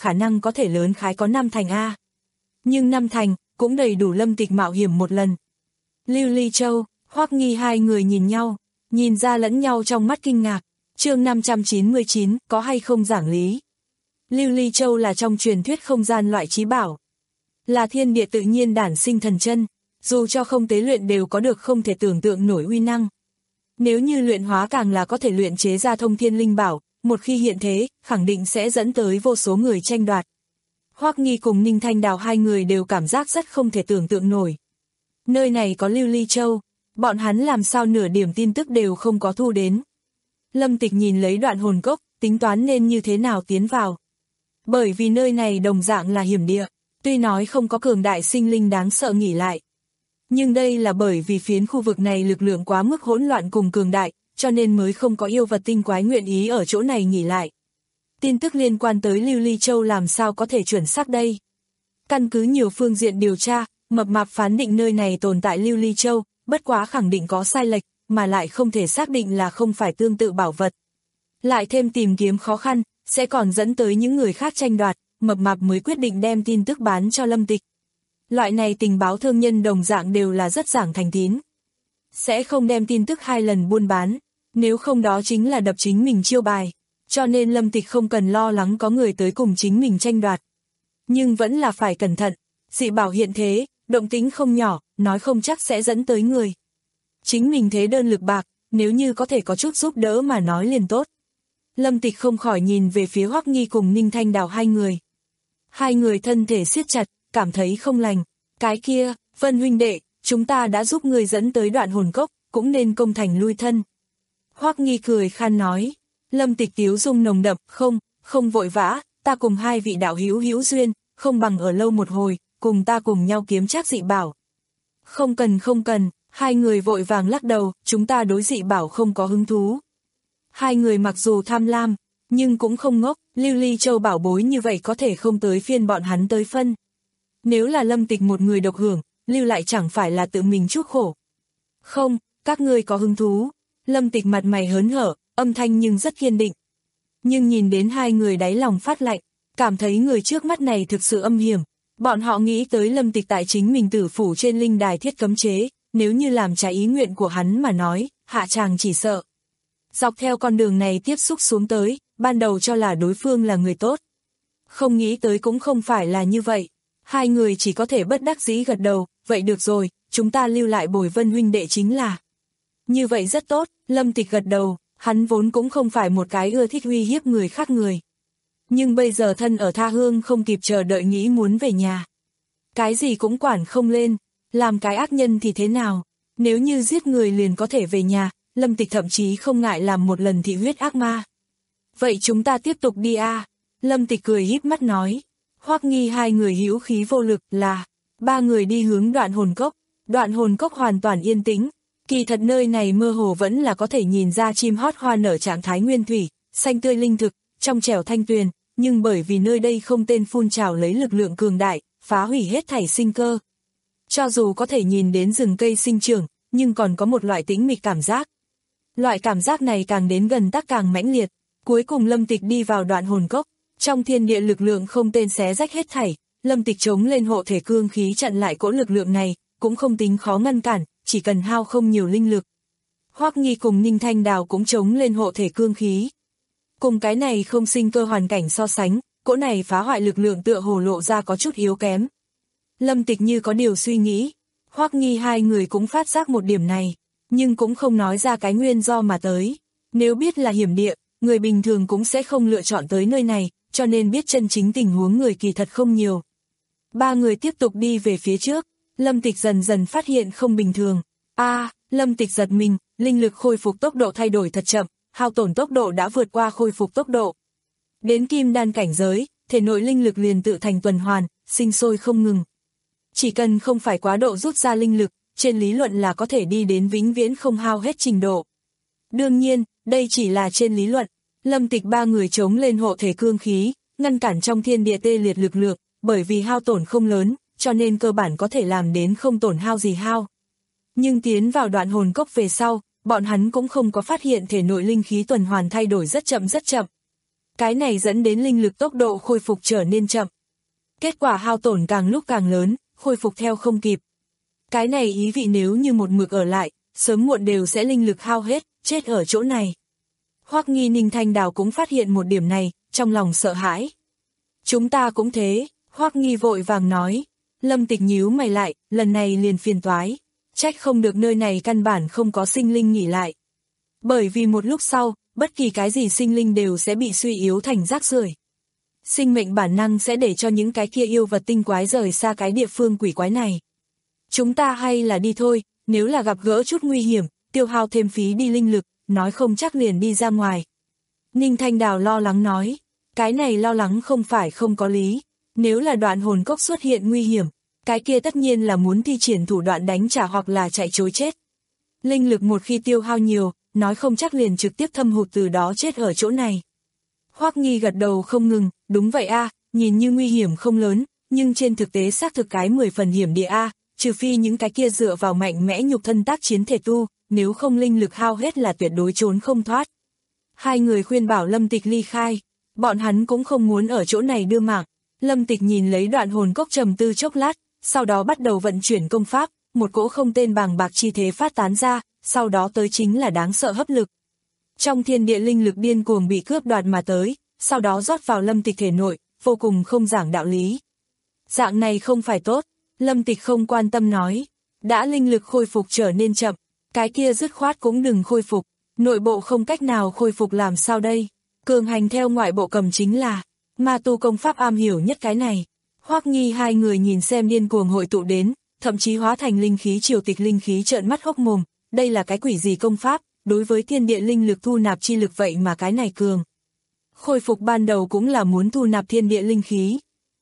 khả năng có thể lớn khái có năm thành A. Nhưng năm thành, cũng đầy đủ Lâm Tịch mạo hiểm một lần. Lưu Ly Châu, Hoắc Nghi hai người nhìn nhau, nhìn ra lẫn nhau trong mắt kinh ngạc. Chương năm trăm chín mươi chín, có hay không giảng lý. Lưu Ly Châu là trong truyền thuyết không gian loại trí bảo. Là thiên địa tự nhiên đản sinh thần chân, dù cho không tế luyện đều có được không thể tưởng tượng nổi uy năng. Nếu như luyện hóa càng là có thể luyện chế ra thông thiên linh bảo, một khi hiện thế, khẳng định sẽ dẫn tới vô số người tranh đoạt. Hoắc Nghi cùng Ninh Thanh Đào hai người đều cảm giác rất không thể tưởng tượng nổi. Nơi này có Lưu Ly Châu, bọn hắn làm sao nửa điểm tin tức đều không có thu đến. Lâm Tịch nhìn lấy đoạn hồn cốc, tính toán nên như thế nào tiến vào. Bởi vì nơi này đồng dạng là hiểm địa, tuy nói không có cường đại sinh linh đáng sợ nghỉ lại. Nhưng đây là bởi vì phiến khu vực này lực lượng quá mức hỗn loạn cùng cường đại, cho nên mới không có yêu vật tinh quái nguyện ý ở chỗ này nghỉ lại. Tin tức liên quan tới Lưu Ly Châu làm sao có thể chuẩn xác đây? Căn cứ nhiều phương diện điều tra, mập mạp phán định nơi này tồn tại Lưu Ly Châu, bất quá khẳng định có sai lệch, mà lại không thể xác định là không phải tương tự bảo vật. Lại thêm tìm kiếm khó khăn, sẽ còn dẫn tới những người khác tranh đoạt, mập mạp mới quyết định đem tin tức bán cho Lâm Tịch. Loại này tình báo thương nhân đồng dạng đều là rất giảng thành tín. Sẽ không đem tin tức hai lần buôn bán, nếu không đó chính là đập chính mình chiêu bài. Cho nên Lâm Tịch không cần lo lắng có người tới cùng chính mình tranh đoạt. Nhưng vẫn là phải cẩn thận, dị bảo hiện thế, động tính không nhỏ, nói không chắc sẽ dẫn tới người. Chính mình thế đơn lực bạc, nếu như có thể có chút giúp đỡ mà nói liền tốt. Lâm Tịch không khỏi nhìn về phía Hoắc Nghi cùng Ninh Thanh Đào hai người. Hai người thân thể siết chặt, cảm thấy không lành. Cái kia, Vân huynh đệ, chúng ta đã giúp người dẫn tới đoạn hồn cốc, cũng nên công thành lui thân. Hoắc Nghi cười khan nói. Lâm Tịch tiếu dung nồng đậm, không, không vội vã, ta cùng hai vị đạo hữu hữu duyên, không bằng ở lâu một hồi, cùng ta cùng nhau kiếm trác dị bảo. Không cần không cần, hai người vội vàng lắc đầu, chúng ta đối dị bảo không có hứng thú. Hai người mặc dù tham lam, nhưng cũng không ngốc, Lưu Ly Châu bảo bối như vậy có thể không tới phiên bọn hắn tới phân. Nếu là Lâm Tịch một người độc hưởng, lưu lại chẳng phải là tự mình chuốc khổ. Không, các ngươi có hứng thú. Lâm Tịch mặt mày hớn hở, âm thanh nhưng rất kiên định. Nhưng nhìn đến hai người đáy lòng phát lạnh, cảm thấy người trước mắt này thực sự âm hiểm. Bọn họ nghĩ tới Lâm Tịch tại chính mình tử phủ trên linh đài thiết cấm chế, nếu như làm trái ý nguyện của hắn mà nói, hạ chàng chỉ sợ. Dọc theo con đường này tiếp xúc xuống tới, ban đầu cho là đối phương là người tốt. Không nghĩ tới cũng không phải là như vậy. Hai người chỉ có thể bất đắc dĩ gật đầu, vậy được rồi, chúng ta lưu lại bồi Vân huynh đệ chính là. Như vậy rất tốt, Lâm Tịch gật đầu, hắn vốn cũng không phải một cái ưa thích uy hiếp người khác người. Nhưng bây giờ thân ở tha hương không kịp chờ đợi nghĩ muốn về nhà. Cái gì cũng quản không lên, làm cái ác nhân thì thế nào, nếu như giết người liền có thể về nhà, Lâm Tịch thậm chí không ngại làm một lần thị huyết ác ma. Vậy chúng ta tiếp tục đi a. Lâm Tịch cười híp mắt nói. Hoắc Nghi hai người hữu khí vô lực là, ba người đi hướng đoạn hồn cốc, đoạn hồn cốc hoàn toàn yên tĩnh. Kỳ thật nơi này mơ hồ vẫn là có thể nhìn ra chim hót hoa nở trạng thái nguyên thủy, xanh tươi linh thực, trong trẻo thanh tuyền, nhưng bởi vì nơi đây không tên phun trào lấy lực lượng cường đại, phá hủy hết thảy sinh cơ. Cho dù có thể nhìn đến rừng cây sinh trưởng, nhưng còn có một loại tĩnh mịch cảm giác. Loại cảm giác này càng đến gần tác càng mãnh liệt, cuối cùng Lâm Tịch đi vào đoạn hồn cốc, trong thiên địa lực lượng không tên xé rách hết thảy, Lâm Tịch chống lên hộ thể cương khí chặn lại cỗ lực lượng này, cũng không tính khó ngăn cản, chỉ cần hao không nhiều linh lực. Hoắc Nghi cùng Ninh Thanh Đào cũng chống lên hộ thể cương khí. Cùng cái này không sinh cơ hoàn cảnh so sánh, cỗ này phá hoại lực lượng tựa hồ lộ ra có chút yếu kém. Lâm Tịch như có điều suy nghĩ, Hoắc Nghi hai người cũng phát giác một điểm này, nhưng cũng không nói ra cái nguyên do mà tới. Nếu biết là hiểm địa, người bình thường cũng sẽ không lựa chọn tới nơi này, cho nên biết chân chính tình huống người kỳ thật không nhiều. Ba người tiếp tục đi về phía trước, Lâm Tịch dần dần phát hiện không bình thường. A, à, Lâm Tịch giật mình, linh lực khôi phục tốc độ thay đổi thật chậm, hao tổn tốc độ đã vượt qua khôi phục tốc độ. Đến kim đan cảnh giới, thể nội linh lực liền tự thành tuần hoàn, sinh sôi không ngừng. Chỉ cần không phải quá độ rút ra linh lực, trên lý luận là có thể đi đến vĩnh viễn không hao hết trình độ. Đương nhiên, đây chỉ là trên lý luận. Lâm Tịch ba người chống lên hộ thể cương khí, ngăn cản trong thiên địa tê liệt lực lượng, bởi vì hao tổn không lớn, cho nên cơ bản có thể làm đến không tổn hao gì hao. Nhưng tiến vào đoạn hồn cốc về sau, bọn hắn cũng không có phát hiện thể nội linh khí tuần hoàn thay đổi rất chậm rất chậm. Cái này dẫn đến linh lực tốc độ khôi phục trở nên chậm. Kết quả hao tổn càng lúc càng lớn, khôi phục theo không kịp. Cái này ý vị nếu như một mực ở lại, sớm muộn đều sẽ linh lực hao hết, chết ở chỗ này. Hoắc Nghi Ninh Thanh Đào cũng phát hiện một điểm này, trong lòng sợ hãi. Chúng ta cũng thế, Hoắc Nghi vội vàng nói. Lâm Tịch nhíu mày lại, lần này liền phiền toái. Trách không được nơi này căn bản không có sinh linh nghỉ lại. Bởi vì một lúc sau, bất kỳ cái gì sinh linh đều sẽ bị suy yếu thành rác rưởi. Sinh mệnh bản năng sẽ để cho những cái kia yêu vật tinh quái rời xa cái địa phương quỷ quái này. Chúng ta hay là đi thôi, nếu là gặp gỡ chút nguy hiểm, tiêu hao thêm phí đi linh lực, nói không chắc liền đi ra ngoài. Ninh Thanh Đào lo lắng nói, cái này lo lắng không phải không có lý, nếu là đoạn hồn cốc xuất hiện nguy hiểm, cái kia tất nhiên là muốn thi triển thủ đoạn đánh trả hoặc là chạy trối chết. Linh lực một khi tiêu hao nhiều, nói không chắc liền trực tiếp thâm hụt từ đó chết ở chỗ này. Hoắc Nghi gật đầu không ngừng, đúng vậy a, nhìn như nguy hiểm không lớn, nhưng trên thực tế xác thực cái mười phần hiểm địa a, trừ phi những cái kia dựa vào mạnh mẽ nhục thân tác chiến thể tu, nếu không linh lực hao hết là tuyệt đối trốn không thoát. Hai người khuyên bảo Lâm Tịch ly khai, bọn hắn cũng không muốn ở chỗ này đưa mạng. Lâm Tịch nhìn lấy đoạn hồn cốc trầm tư chốc lát, sau đó bắt đầu vận chuyển công pháp, một cỗ không tên bàng bạc chi thế phát tán ra, sau đó tới chính là đáng sợ hấp lực. Trong thiên địa linh lực điên cuồng bị cướp đoạt mà tới, sau đó rót vào Lâm Tịch thể nội, vô cùng không giảng đạo lý. Dạng này không phải tốt, Lâm Tịch không quan tâm nói, đã linh lực khôi phục trở nên chậm, cái kia dứt khoát cũng đừng khôi phục, nội bộ không cách nào khôi phục làm sao đây, cường hành theo ngoại bộ cầm chính là, ma tu công pháp am hiểu nhất cái này. Hoắc Nghi hai người nhìn xem điên cuồng hội tụ đến, thậm chí hóa thành linh khí triều tịch linh khí trợn mắt hốc mồm, đây là cái quỷ gì công pháp, đối với thiên địa linh lực thu nạp chi lực vậy mà cái này cường. Khôi phục ban đầu cũng là muốn thu nạp thiên địa linh khí.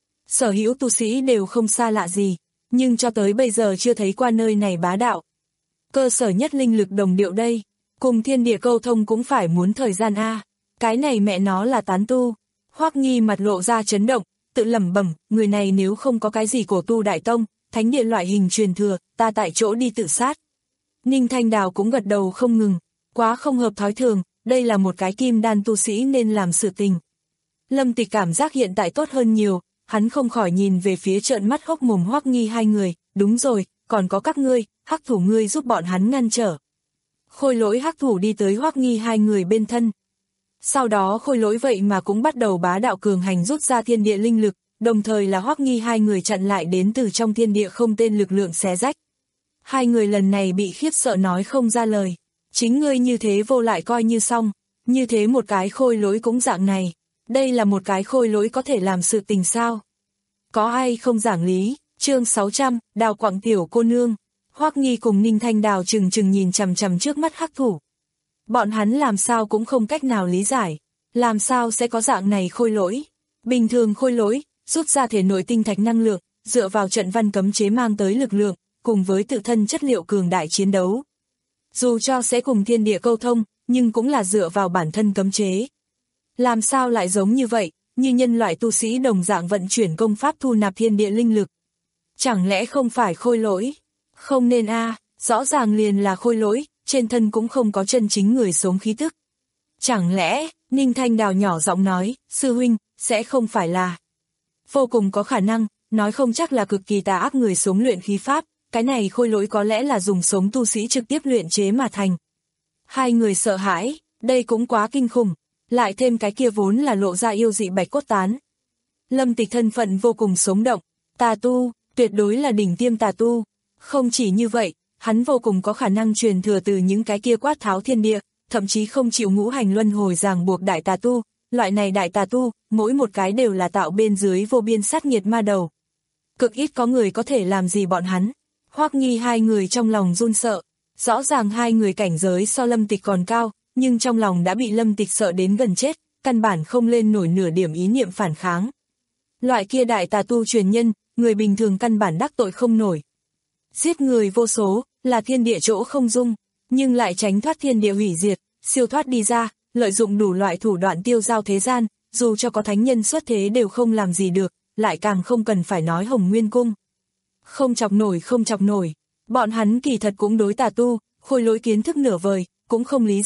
Sở hữu tu sĩ đều không xa lạ gì, nhưng cho tới bây giờ chưa thấy qua nơi này bá đạo. Cơ sở nhất linh lực đồng điệu đây, cùng thiên địa câu thông cũng phải muốn thời gian a. Cái này mẹ nó là tán tu. Hoắc Nghi mặt lộ ra chấn động, tự lẩm bẩm, người này nếu không có cái gì cổ tu đại tông, thánh địa loại hình truyền thừa, ta tại chỗ đi tự sát. Ninh Thanh Đào cũng gật đầu không ngừng, quá không hợp thói thường, đây là một cái kim đan tu sĩ nên làm sự tình. Lâm Tịch cảm giác hiện tại tốt hơn nhiều, hắn không khỏi nhìn về phía trợn mắt hốc mồm Hoắc Nghi hai người, đúng rồi, còn có các ngươi, hắc thủ ngươi giúp bọn hắn ngăn trở. Khôi Lỗi hắc thủ đi tới Hoắc Nghi hai người bên thân. Sau đó Khôi Lỗi vậy mà cũng bắt đầu bá đạo cường hành rút ra thiên địa linh lực, đồng thời là Hoắc Nghi hai người chặn lại đến từ trong thiên địa không tên lực lượng xé rách. Hai người lần này bị khiếp sợ nói không ra lời, chính ngươi như thế vô lại coi như xong, như thế một cái Khôi Lỗi cũng dạng này, đây là một cái Khôi Lỗi có thể làm sự tình sao? Có ai không giảng lý? Chương sáu trăm, Đào Quặng tiểu cô nương. Hoắc Nghi cùng Ninh Thanh Đào chừng chừng nhìn chằm chằm trước mắt hắc thủ. Bọn hắn làm sao cũng không cách nào lý giải, làm sao sẽ có dạng này Khôi Lỗi? Bình thường Khôi Lỗi rút ra thể nội tinh thạch năng lượng, dựa vào trận văn cấm chế mang tới lực lượng, cùng với tự thân chất liệu cường đại chiến đấu. Dù cho sẽ cùng thiên địa câu thông, nhưng cũng là dựa vào bản thân cấm chế. Làm sao lại giống như vậy, như nhân loại tu sĩ đồng dạng vận chuyển công pháp thu nạp thiên địa linh lực? Chẳng lẽ không phải Khôi Lỗi? Không nên a, à, rõ ràng liền là Khôi Lỗi, trên thân cũng không có chân chính người sống khí tức. Chẳng lẽ, Ninh Thanh Đào nhỏ giọng nói, sư huynh, sẽ không phải là. Vô cùng có khả năng, nói không chắc là cực kỳ tà ác người sống luyện khí pháp, cái này Khôi Lỗi có lẽ là dùng sống tu sĩ trực tiếp luyện chế mà thành. Hai người sợ hãi, đây cũng quá kinh khủng, lại thêm cái kia vốn là lộ ra yêu dị bạch cốt tán. Lâm Tịch thân phận vô cùng sống động, tà tu, tuyệt đối là đỉnh tiêm tà tu. Không chỉ như vậy, hắn vô cùng có khả năng truyền thừa từ những cái kia quát tháo thiên địa, thậm chí không chịu ngũ hành luân hồi ràng buộc đại tà tu, loại này đại tà tu, mỗi một cái đều là tạo bên dưới vô biên sát nghiệt ma đầu. Cực ít có người có thể làm gì bọn hắn. Hoắc Nghi hai người trong lòng run sợ, rõ ràng hai người cảnh giới so Lâm Tịch còn cao, nhưng trong lòng đã bị Lâm Tịch sợ đến gần chết, căn bản không lên nổi nửa điểm ý niệm phản kháng. Loại kia đại tà tu truyền nhân, người bình thường căn bản đắc tội không nổi. Giết người vô số, là thiên địa chỗ không dung, nhưng lại tránh thoát thiên địa hủy diệt, siêu thoát đi ra, lợi dụng đủ loại thủ đoạn tiêu giao thế gian, dù cho có thánh nhân xuất thế đều không làm gì được, lại càng không cần phải nói Hồng Nguyên Cung. Không chọc nổi không chọc nổi, bọn hắn kỳ thật cũng đối tà tu, Khôi Lỗi kiến thức nửa vời, cũng không lý giải,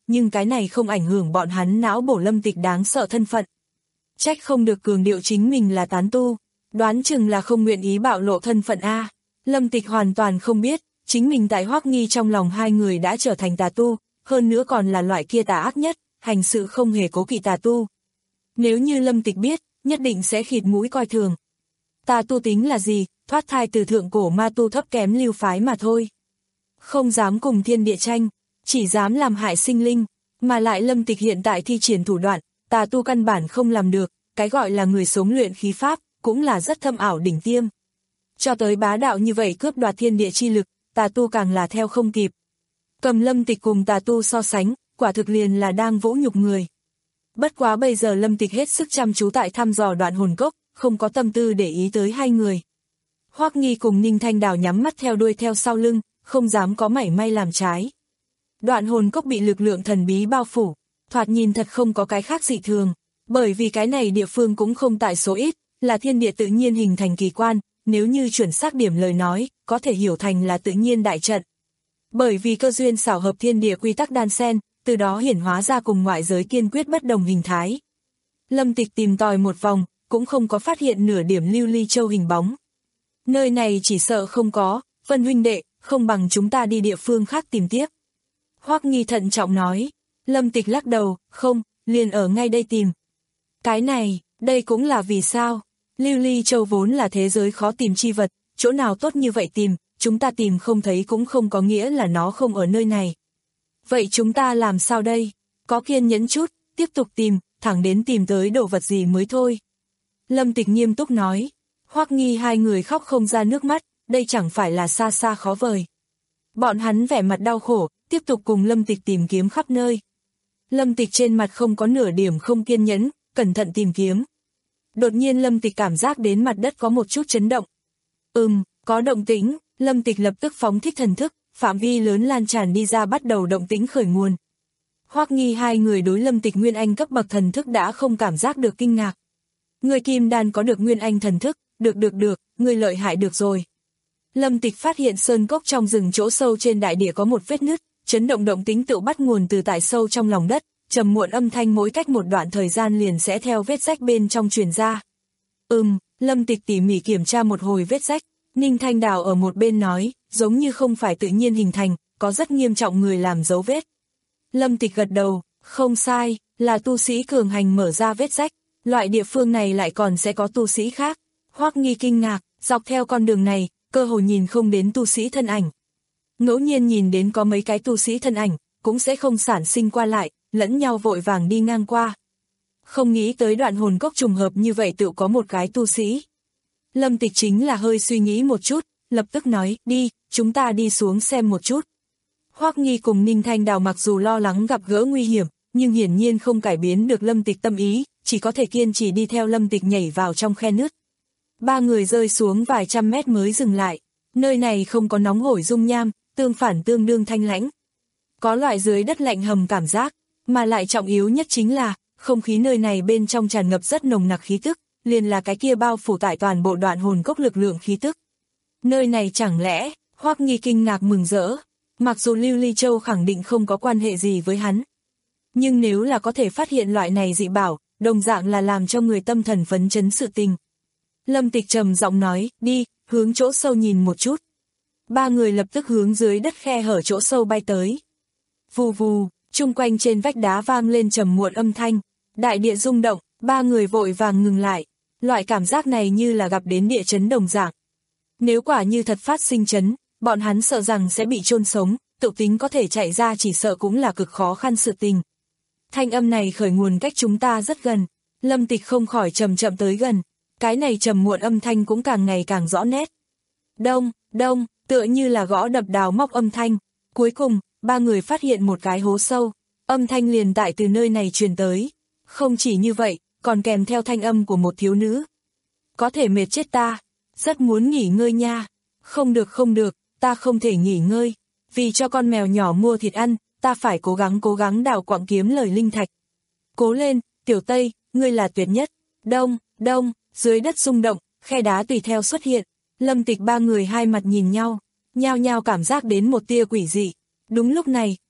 nhưng cái này không ảnh hưởng bọn hắn não bổ Lâm Tịch đáng sợ thân phận. Trách không được cường điệu chính mình là tán tu, đoán chừng là không nguyện ý bạo lộ thân phận a. Lâm Tịch hoàn toàn không biết, chính mình tại Hoắc Nghi trong lòng hai người đã trở thành tà tu, hơn nữa còn là loại kia tà ác nhất, hành sự không hề cố kỵ tà tu. Nếu như Lâm Tịch biết, nhất định sẽ khịt mũi coi thường. Tà tu tính là gì, thoát thai từ thượng cổ ma tu thấp kém lưu phái mà thôi. Không dám cùng thiên địa tranh, chỉ dám làm hại sinh linh, mà lại Lâm Tịch hiện tại thi triển thủ đoạn, tà tu căn bản không làm được, cái gọi là người sống luyện khí pháp, cũng là rất thâm ảo đỉnh tiêm. Cho tới bá đạo như vậy cướp đoạt thiên địa chi lực, tà tu càng là theo không kịp. Cầm Lâm Tịch cùng tà tu so sánh, quả thực liền là đang vũ nhục người. Bất quá bây giờ Lâm Tịch hết sức chăm chú tại thăm dò Đoạn Hồn Cốc, không có tâm tư để ý tới hai người. Hoắc Nghi cùng Ninh Thanh Đào nhắm mắt theo đuôi theo sau lưng, không dám có mảy may làm trái. Đoạn Hồn Cốc bị lực lượng thần bí bao phủ, thoạt nhìn thật không có cái khác dị thường, bởi vì cái này địa phương cũng không tại số ít, là thiên địa tự nhiên hình thành kỳ quan, nếu như chuẩn xác điểm lời nói, có thể hiểu thành là tự nhiên đại trận. Bởi vì cơ duyên xảo hợp thiên địa quy tắc đan xen, từ đó hiển hóa ra cùng ngoại giới kiên quyết bất đồng hình thái. Lâm Tịch tìm tòi một vòng, cũng không có phát hiện nửa điểm lưu ly châu hình bóng. Nơi này chỉ sợ không có, Vân huynh đệ, không bằng chúng ta đi địa phương khác tìm tiếp. Hoắc Nghi thận trọng nói. Lâm Tịch lắc đầu, không, liền ở ngay đây tìm. Cái này, đây cũng là vì sao? Lưu ly châu vốn là thế giới khó tìm chi vật, chỗ nào tốt như vậy tìm, chúng ta tìm không thấy cũng không có nghĩa là nó không ở nơi này. Vậy chúng ta làm sao đây? Có kiên nhẫn chút, tiếp tục tìm, thẳng đến tìm tới đồ vật gì mới thôi. Lâm Tịch nghiêm túc nói. Hoắc Nghi hai người khóc không ra nước mắt, đây chẳng phải là xa xa khó vời. Bọn hắn vẻ mặt đau khổ, tiếp tục cùng Lâm Tịch tìm kiếm khắp nơi. Lâm Tịch trên mặt không có nửa điểm không kiên nhẫn, cẩn thận tìm kiếm. Đột nhiên Lâm Tịch cảm giác đến mặt đất có một chút chấn động. Ừm, có động tĩnh, Lâm Tịch lập tức phóng thích thần thức, phạm vi lớn lan tràn đi ra bắt đầu động tĩnh khởi nguồn. Hoắc Nghi hai người đối Lâm Tịch Nguyên Anh cấp bậc thần thức đã không cảm giác được kinh ngạc. Người kim đan có được Nguyên Anh thần thức, được được được, người lợi hại được rồi. Lâm Tịch phát hiện sơn cốc trong rừng chỗ sâu trên đại địa có một vết nứt, chấn động động tĩnh tự bắt nguồn từ tại sâu trong lòng đất, trầm muộn âm thanh mỗi cách một đoạn thời gian liền sẽ theo vết rách bên trong truyền ra. Ừm, Lâm Tịch tỉ mỉ kiểm tra một hồi vết rách, Ninh Thanh Đào ở một bên nói, giống như không phải tự nhiên hình thành, có rất nghiêm trọng người làm dấu vết. Lâm Tịch gật đầu, không sai, là tu sĩ cường hành mở ra vết rách, loại địa phương này lại còn sẽ có tu sĩ khác. Hoắc Nghi kinh ngạc, dọc theo con đường này, cơ hồ nhìn không đến tu sĩ thân ảnh. Ngẫu nhiên nhìn đến có mấy cái tu sĩ thân ảnh, cũng sẽ không sản sinh qua lại, lẫn nhau vội vàng đi ngang qua. Không nghĩ tới Đoạn Hồn Cốc trùng hợp như vậy tự có một cái tu sĩ. Lâm Tịch chính là hơi suy nghĩ một chút, lập tức nói, đi, chúng ta đi xuống xem một chút. Hoắc Nghi cùng Ninh Thanh Đào mặc dù lo lắng gặp gỡ nguy hiểm, nhưng hiển nhiên không cải biến được Lâm Tịch tâm ý, chỉ có thể kiên trì đi theo Lâm Tịch nhảy vào trong khe nứt. Ba người rơi xuống vài trăm mét mới dừng lại, nơi này không có nóng hổi dung nham, tương phản tương đương thanh lãnh. Có loại dưới đất lạnh hầm cảm giác, mà lại trọng yếu nhất chính là, không khí nơi này bên trong tràn ngập rất nồng nặc khí tức, liền là cái kia bao phủ tại toàn bộ Đoạn Hồn Cốc lực lượng khí tức. Nơi này chẳng lẽ, Hoắc Nghi kinh ngạc mừng rỡ, mặc dù Lưu Ly Châu khẳng định không có quan hệ gì với hắn. Nhưng nếu là có thể phát hiện loại này dị bảo, đồng dạng là làm cho người tâm thần phấn chấn sự tình. Lâm Tịch trầm giọng nói, đi, hướng chỗ sâu nhìn một chút. Ba người lập tức hướng dưới đất khe hở chỗ sâu bay tới. Vù vù, chung quanh trên vách đá vang lên trầm muộn âm thanh, đại địa rung động, ba người vội vàng ngừng lại. Loại cảm giác này như là gặp đến địa chấn đồng dạng. Nếu quả như thật phát sinh chấn, bọn hắn sợ rằng sẽ bị chôn sống, tự tính có thể chạy ra chỉ sợ cũng là cực khó khăn sự tình. Thanh âm này khởi nguồn cách chúng ta rất gần, Lâm Tịch không khỏi chậm chậm tới gần, cái này trầm muộn âm thanh cũng càng ngày càng rõ nét. Đông, đông, tựa như là gõ đập đào móc âm thanh, cuối cùng, ba người phát hiện một cái hố sâu, âm thanh liền tại từ nơi này truyền tới. Không chỉ như vậy, còn kèm theo thanh âm của một thiếu nữ. Có thể mệt chết ta, rất muốn nghỉ ngơi nha. Không được không được, ta không thể nghỉ ngơi. Vì cho con mèo nhỏ mua thịt ăn, ta phải cố gắng cố gắng đào quặng kiếm lời linh thạch. Cố lên, Tiểu Tây, ngươi là tuyệt nhất. Đông, đông, dưới đất rung động, khe đá tùy theo xuất hiện. Lâm Tịch ba người hai mặt nhìn nhau, nhao nhao cảm giác đến một tia quỷ dị. Đúng lúc này,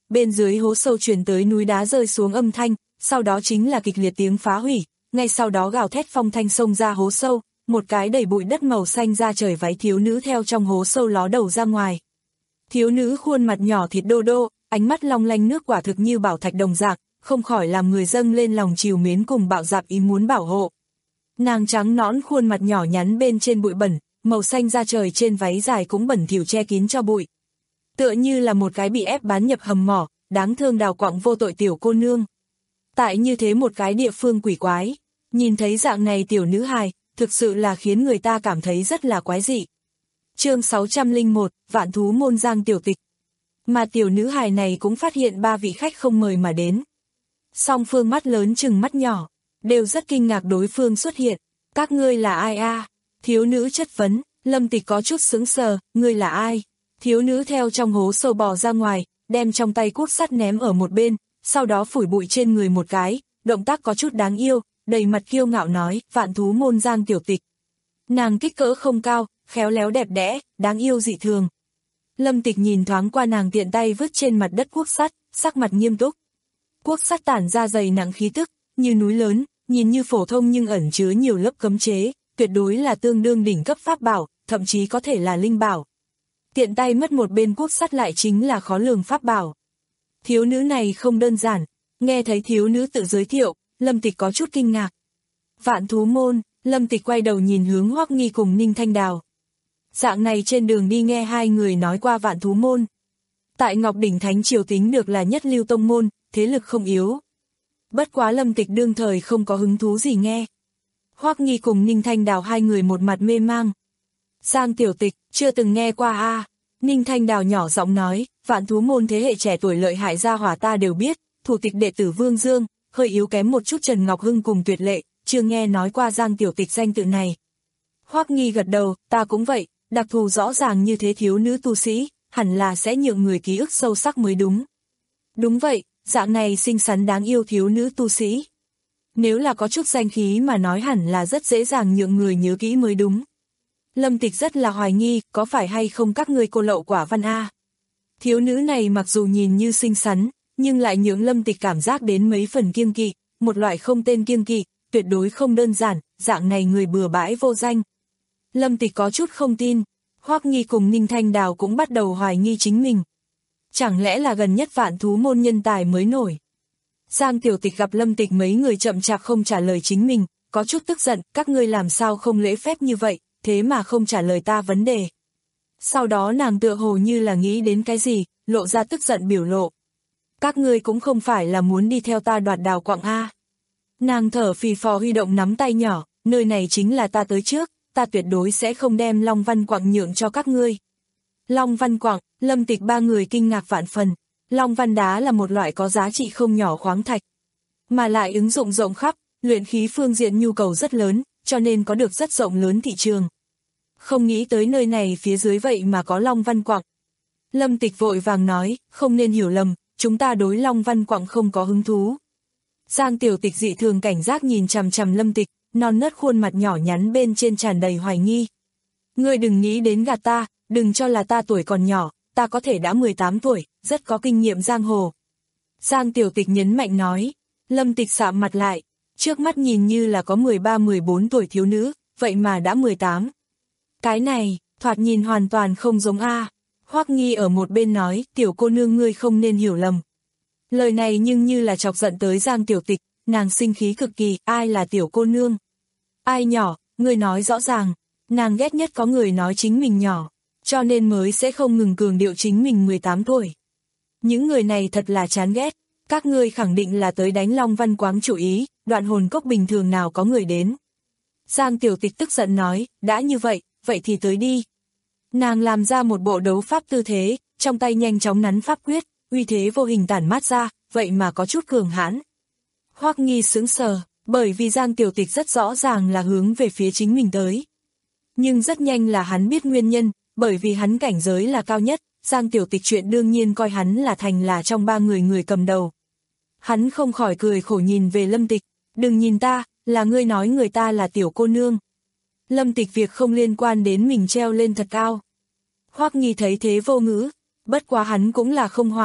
bên dưới hố sâu truyền tới núi đá rơi xuống âm thanh, sau đó chính là kịch liệt tiếng phá hủy, ngay sau đó gào thét phong thanh xông ra hố sâu, một cái đầy bụi đất màu xanh ra trời váy thiếu nữ theo trong hố sâu ló đầu ra ngoài. Thiếu nữ khuôn mặt nhỏ thịt đô đô, ánh mắt long lanh nước quả thực như bảo thạch đồng dạng, không khỏi làm người dâng lên lòng trìu mến cùng bạo dạn ý muốn bảo hộ. Nàng trắng nõn khuôn mặt nhỏ nhắn bên trên bụi bẩn, màu xanh da trời trên váy dài cũng bẩn thỉu che kín cho bụi. Tựa như là một cái bị ép bán nhập hầm mỏ, đáng thương đào quặng vô tội tiểu cô nương. Tại như thế một cái địa phương quỷ quái, nhìn thấy dạng này tiểu nữ hài, thực sự là khiến người ta cảm thấy rất là quái dị. Chương sáu trăm lẻ một, Vạn thú môn Giang Tiểu Tịch. Mà tiểu nữ hài này cũng phát hiện ba vị khách không mời mà đến. Song phương mắt lớn chừng mắt nhỏ, đều rất kinh ngạc đối phương xuất hiện. Các ngươi là ai a? À? Thiếu nữ chất vấn, Lâm Tịch có chút sững sờ, ngươi là ai? Thiếu nữ theo trong hố sâu bò ra ngoài, đem trong tay cuốc sắt ném ở một bên, sau đó phủi bụi trên người một cái, động tác có chút đáng yêu, đầy mặt kiêu ngạo nói, Vạn thú môn Giang Tiểu Tịch. Nàng kích cỡ không cao, khéo léo đẹp đẽ, đáng yêu dị thường. Lâm Tịch nhìn thoáng qua nàng tiện tay vứt trên mặt đất cuốc sắt, sắc mặt nghiêm túc. Cuốc sắt tản ra dày nặng khí tức, như núi lớn, nhìn như phổ thông nhưng ẩn chứa nhiều lớp cấm chế, tuyệt đối là tương đương đỉnh cấp pháp bảo, thậm chí có thể là linh bảo. Tiện tay mất một bên cuốc sắt lại chính là khó lường pháp bảo. Thiếu nữ này không đơn giản, nghe thấy thiếu nữ tự giới thiệu, Lâm Tịch có chút kinh ngạc. Vạn thú môn, Lâm Tịch quay đầu nhìn hướng Hoắc Nghi cùng Ninh Thanh Đào. Dạng này trên đường đi nghe hai người nói qua Vạn thú môn. Tại Ngọc Đỉnh Thánh Triều tính được là nhất lưu tông môn, thế lực không yếu. Bất quá Lâm Tịch đương thời không có hứng thú gì nghe. Hoắc Nghi cùng Ninh Thanh Đào hai người một mặt mê mang. Giang Tiểu Tịch, chưa từng nghe qua a à. Ninh Thanh Đào nhỏ giọng nói, Vạn thú môn thế hệ trẻ tuổi lợi hại gia hỏa ta đều biết, thủ tịch đệ tử Vương Dương, hơi yếu kém một chút Trần Ngọc Hưng cùng Tuyệt Lệ, chưa nghe nói qua Giang Tiểu Tịch danh tự này. Hoắc Nghi gật đầu, ta cũng vậy, đặc thù rõ ràng như thế thiếu nữ tu sĩ, hẳn là sẽ nhượng người ký ức sâu sắc mới đúng. Đúng vậy, dạng này xinh xắn đáng yêu thiếu nữ tu sĩ. Nếu là có chút danh khí mà nói hẳn là rất dễ dàng nhượng người nhớ kỹ mới đúng. Lâm Tịch rất là hoài nghi, có phải hay không các ngươi cô lậu quả văn a? Thiếu nữ này mặc dù nhìn như xinh xắn, nhưng lại nhượng Lâm Tịch cảm giác đến mấy phần kiêng kỵ, một loại không tên kiêng kỵ, tuyệt đối không đơn giản, dạng này người bừa bãi vô danh. Lâm Tịch có chút không tin, Hoắc Nghi cùng Ninh Thanh Đào cũng bắt đầu hoài nghi chính mình. Chẳng lẽ là gần nhất Vạn thú môn nhân tài mới nổi? Giang Tiểu Tịch gặp Lâm Tịch mấy người chậm chạp không trả lời chính mình, có chút tức giận, các ngươi làm sao không lễ phép như vậy, thế mà không trả lời ta vấn đề. Sau đó nàng tựa hồ như là nghĩ đến cái gì, lộ ra tức giận biểu lộ. Các ngươi cũng không phải là muốn đi theo ta đoạt đào quặng a. Nàng thở phì phò huy động nắm tay nhỏ, nơi này chính là ta tới trước, ta tuyệt đối sẽ không đem Long Văn Quặng nhượng cho các ngươi. Long Văn Quặng, Lâm Tịch ba người kinh ngạc vạn phần. Long Văn đá là một loại có giá trị không nhỏ khoáng thạch, mà lại ứng dụng rộng khắp, luyện khí phương diện nhu cầu rất lớn, cho nên có được rất rộng lớn thị trường. Không nghĩ tới nơi này phía dưới vậy mà có Long Văn Quặng. Lâm Tịch vội vàng nói, không nên hiểu lầm, chúng ta đối Long Văn Quặng không có hứng thú. Giang Tiểu Tịch dị thường cảnh giác nhìn chằm chằm Lâm Tịch, non nớt khuôn mặt nhỏ nhắn bên trên tràn đầy hoài nghi. Ngươi đừng nghĩ đến gạt ta, đừng cho là ta tuổi còn nhỏ, ta có thể đã mười tám tuổi, rất có kinh nghiệm giang hồ. Giang Tiểu Tịch nhấn mạnh nói, Lâm Tịch sạm mặt lại, trước mắt nhìn như là có mười ba mười bốn tuổi thiếu nữ, vậy mà đã mười tám. Cái này, thoạt nhìn hoàn toàn không giống a. Hoắc Nghi ở một bên nói, tiểu cô nương ngươi không nên hiểu lầm. Lời này nhưng như là chọc giận tới Giang Tiểu Tịch, nàng sinh khí cực kỳ, ai là tiểu cô nương? Ai nhỏ, ngươi nói rõ ràng, nàng ghét nhất có người nói chính mình nhỏ, cho nên mới sẽ không ngừng cường điệu chính mình mười tám tuổi. Những người này thật là chán ghét, các ngươi khẳng định là tới đánh Long Văn Quáng chủ ý, Đoạn Hồn Cốc bình thường nào có người đến. Giang Tiểu Tịch tức giận nói, đã như vậy, vậy thì tới đi. Nàng làm ra một bộ đấu pháp tư thế, trong tay nhanh chóng nắn pháp quyết, uy thế vô hình tản mát ra, vậy mà có chút cường hãn. Hoắc Nghi sững sờ, bởi vì Giang Tiểu Tịch rất rõ ràng là hướng về phía chính mình tới. Nhưng rất nhanh là hắn biết nguyên nhân, bởi vì hắn cảnh giới là cao nhất, Giang Tiểu Tịch chuyện đương nhiên coi hắn là thành là trong ba người người cầm đầu. Hắn không khỏi cười khổ nhìn về Lâm Tịch, đừng nhìn ta, là ngươi nói người ta là tiểu cô nương. Lâm Tịch việc không liên quan đến mình treo lên thật cao. Hoắc Nghi thấy thế vô ngữ, bất quá hắn cũng là không hoảng,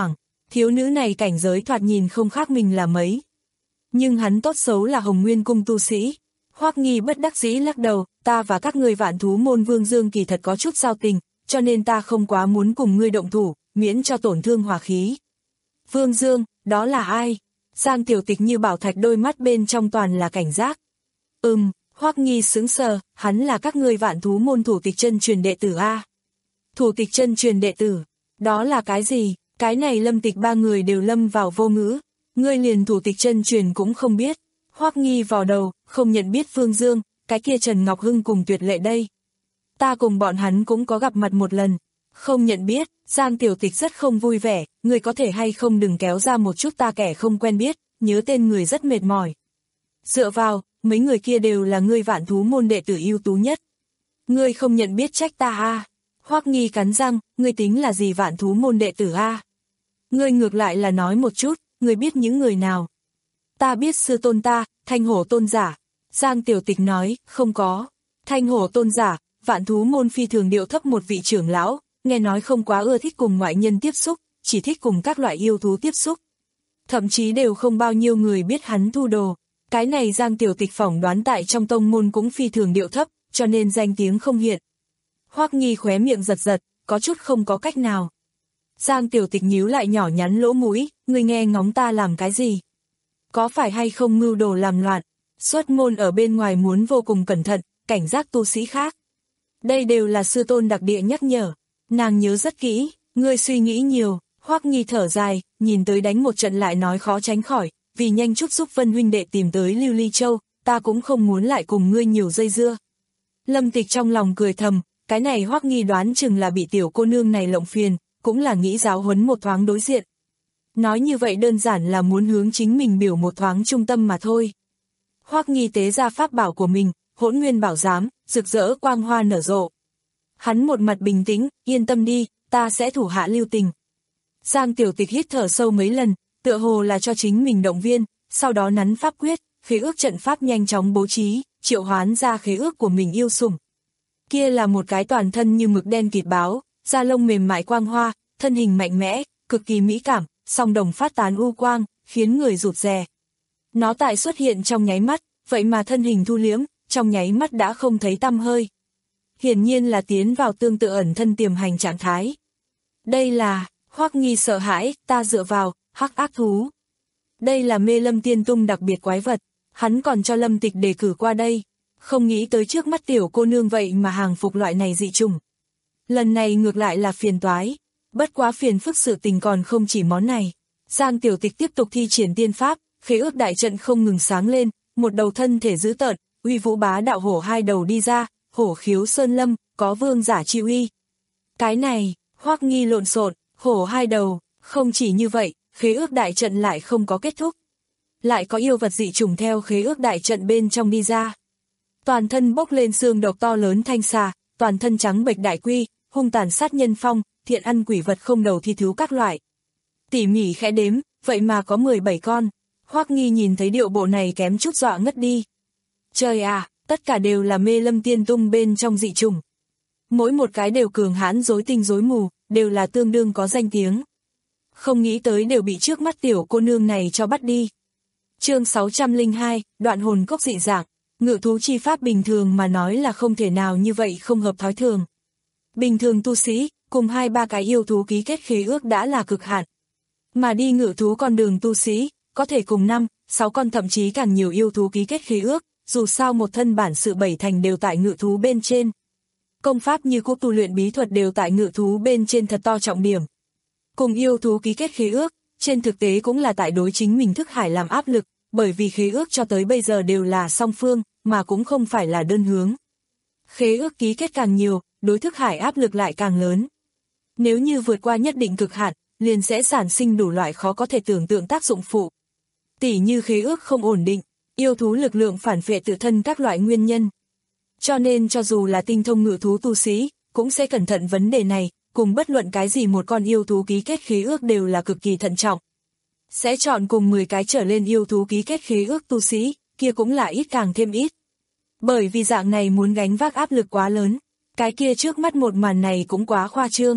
thiếu nữ này cảnh giới thoạt nhìn không khác mình là mấy. Nhưng hắn tốt xấu là Hồng Nguyên cung tu sĩ. Hoắc Nghi bất đắc dĩ lắc đầu, ta và các ngươi Vạn Thú môn Vương Dương kỳ thật có chút giao tình, cho nên ta không quá muốn cùng ngươi động thủ, miễn cho tổn thương hòa khí. Vương Dương, đó là ai? Giang Tiểu Tịch như bảo thạch đôi mắt bên trong toàn là cảnh giác. Ừm, Hoắc Nghi sững sờ, hắn là các ngươi Vạn Thú môn thủ tịch chân truyền đệ tử a. Thủ tịch chân truyền đệ tử, đó là cái gì? Cái này Lâm Tịch ba người đều lâm vào vô ngữ. Ngươi liền thủ tịch chân truyền cũng không biết. Hoắc Nghi vò đầu, không nhận biết Vương Dương, cái kia Trần Ngọc Hưng cùng Tuyệt Lệ đây. Ta cùng bọn hắn cũng có gặp mặt một lần. Không nhận biết, Giang Tiểu Tịch rất không vui vẻ, ngươi có thể hay không đừng kéo ra một chút ta kẻ không quen biết, nhớ tên người rất mệt mỏi. Dựa vào, mấy người kia đều là ngươi Vạn Thú môn đệ tử ưu tú nhất. Ngươi không nhận biết trách ta a. À. Hoắc Nghi cắn răng, ngươi tính là gì Vạn Thú môn đệ tử a? À? Ngươi ngược lại là nói một chút, ngươi biết những người nào? Ta biết sư tôn ta, Thanh Hổ tôn giả. Giang Tiểu Tịch nói, không có. Thanh Hổ tôn giả, Vạn Thú môn phi thường điệu thấp một vị trưởng lão, nghe nói không quá ưa thích cùng ngoại nhân tiếp xúc, chỉ thích cùng các loại yêu thú tiếp xúc. Thậm chí đều không bao nhiêu người biết hắn thu đồ. Cái này Giang Tiểu Tịch phỏng đoán tại trong tông môn cũng phi thường điệu thấp, cho nên danh tiếng không hiện. Hoắc Nghi khóe miệng giật giật, có chút không có cách nào. Giang Tiểu Tịch nhíu lại nhỏ nhắn lỗ mũi, ngươi nghe ngóng ta làm cái gì? Có phải hay không mưu đồ làm loạn? Xuất môn ở bên ngoài muốn vô cùng cẩn thận, cảnh giác tu sĩ khác. Đây đều là sư tôn đặc địa nhắc nhở. Nàng nhớ rất kỹ, ngươi suy nghĩ nhiều. Hoắc Nghi thở dài, nhìn tới đánh một trận lại nói khó tránh khỏi, vì nhanh chút giúp Vân huynh đệ tìm tới Lưu Ly Châu, ta cũng không muốn lại cùng ngươi nhiều dây dưa. Lâm Tịch trong lòng cười thầm, cái này Hoắc Nghi đoán chừng là bị tiểu cô nương này lộng phiền, cũng là nghĩ giáo huấn một thoáng đối diện. Nói như vậy đơn giản là muốn hướng chính mình biểu một thoáng trung tâm mà thôi. Hoắc Nghi tế ra pháp bảo của mình, Hỗn Nguyên Bảo Giám, rực rỡ quang hoa nở rộ. Hắn một mặt bình tĩnh, yên tâm đi, ta sẽ thủ hạ lưu tình. Giang Tiểu Tịch hít thở sâu mấy lần, tựa hồ là cho chính mình động viên, sau đó nắn pháp quyết, khế ước trận pháp nhanh chóng bố trí, triệu hoán ra khế ước của mình yêu sủng. Kia là một cái toàn thân như mực đen kịt báo, da lông mềm mại quang hoa, thân hình mạnh mẽ, cực kỳ mỹ cảm, song đồng phát tán u quang, khiến người rụt rè. Nó tại xuất hiện trong nháy mắt, vậy mà thân hình thu liếm, trong nháy mắt đã không thấy tăm hơi. Hiển nhiên là tiến vào tương tự ẩn thân tiềm hành trạng thái. Đây là, Hoắc Nghi sợ hãi, ta dựa vào, hắc ác thú. Đây là Mê Lâm Tiên Tung đặc biệt quái vật, hắn còn cho Lâm Tịch đề cử qua đây. Không nghĩ tới trước mắt tiểu cô nương vậy mà hàng phục loại này dị chủng. Lần này ngược lại là phiền toái, bất quá phiền phức sự tình còn không chỉ món này. Giang Tiểu Tịch tiếp tục thi triển tiên pháp, khế ước đại trận không ngừng sáng lên, một đầu thân thể dữ tợn, uy vũ bá đạo hổ hai đầu đi ra, hổ khiếu sơn lâm, có vương giả chi uy. Cái này, Hoắc Nghi lộn xộn, hổ hai đầu, không chỉ như vậy, khế ước đại trận lại không có kết thúc. Lại có yêu vật dị chủng theo khế ước đại trận bên trong đi ra. Toàn thân bốc lên xương độc to lớn thanh xà, toàn thân trắng bệch đại quy, hung tàn sát nhân phong, thiện ăn quỷ vật không đầu thi thú các loại. Tỉ mỉ khẽ đếm, vậy mà có mười bảy con. Hoắc Nghi nhìn thấy điệu bộ này kém chút dọa ngất đi. Trời à, tất cả đều là Mê Lâm Tiên Tung bên trong dị chủng. Mỗi một cái đều cường hãn rối tinh rối mù, đều là tương đương có danh tiếng. Không nghĩ tới đều bị trước mắt tiểu cô nương này cho bắt đi. Chương sáu trăm lẻ hai, đoạn hồn cốc dị dạng. Ngự thú chi pháp bình thường mà nói là không thể nào như vậy không hợp thói thường. Bình thường tu sĩ, cùng hai ba cái yêu thú ký kết khế ước đã là cực hạn. Mà đi ngự thú con đường tu sĩ, có thể cùng năm, sáu con thậm chí càng nhiều yêu thú ký kết khế ước, dù sao một thân bản sự bảy thành đều tại ngự thú bên trên. Công pháp như cốt tu luyện bí thuật đều tại ngự thú bên trên thật to trọng điểm. Cùng yêu thú ký kết khế ước, trên thực tế cũng là tại đối chính mình thức hải làm áp lực, bởi vì khế ước cho tới bây giờ đều là song phương, mà cũng không phải là đơn hướng. Khế ước ký kết càng nhiều, đối thức hải áp lực lại càng lớn. Nếu như vượt qua nhất định cực hạn, liền sẽ sản sinh đủ loại khó có thể tưởng tượng tác dụng phụ. Tỉ như khế ước không ổn định, yêu thú lực lượng phản phệ tự thân các loại nguyên nhân. Cho nên cho dù là tinh thông ngự thú tu sĩ, cũng sẽ cẩn thận vấn đề này, cùng bất luận cái gì một con yêu thú ký kết khế ước đều là cực kỳ thận trọng. Sẽ chọn cùng mười cái trở lên yêu thú ký kết khế ước tu sĩ, kia cũng là ít càng thêm ít. Bởi vì dạng này muốn gánh vác áp lực quá lớn, cái kia trước mắt một màn này cũng quá khoa trương.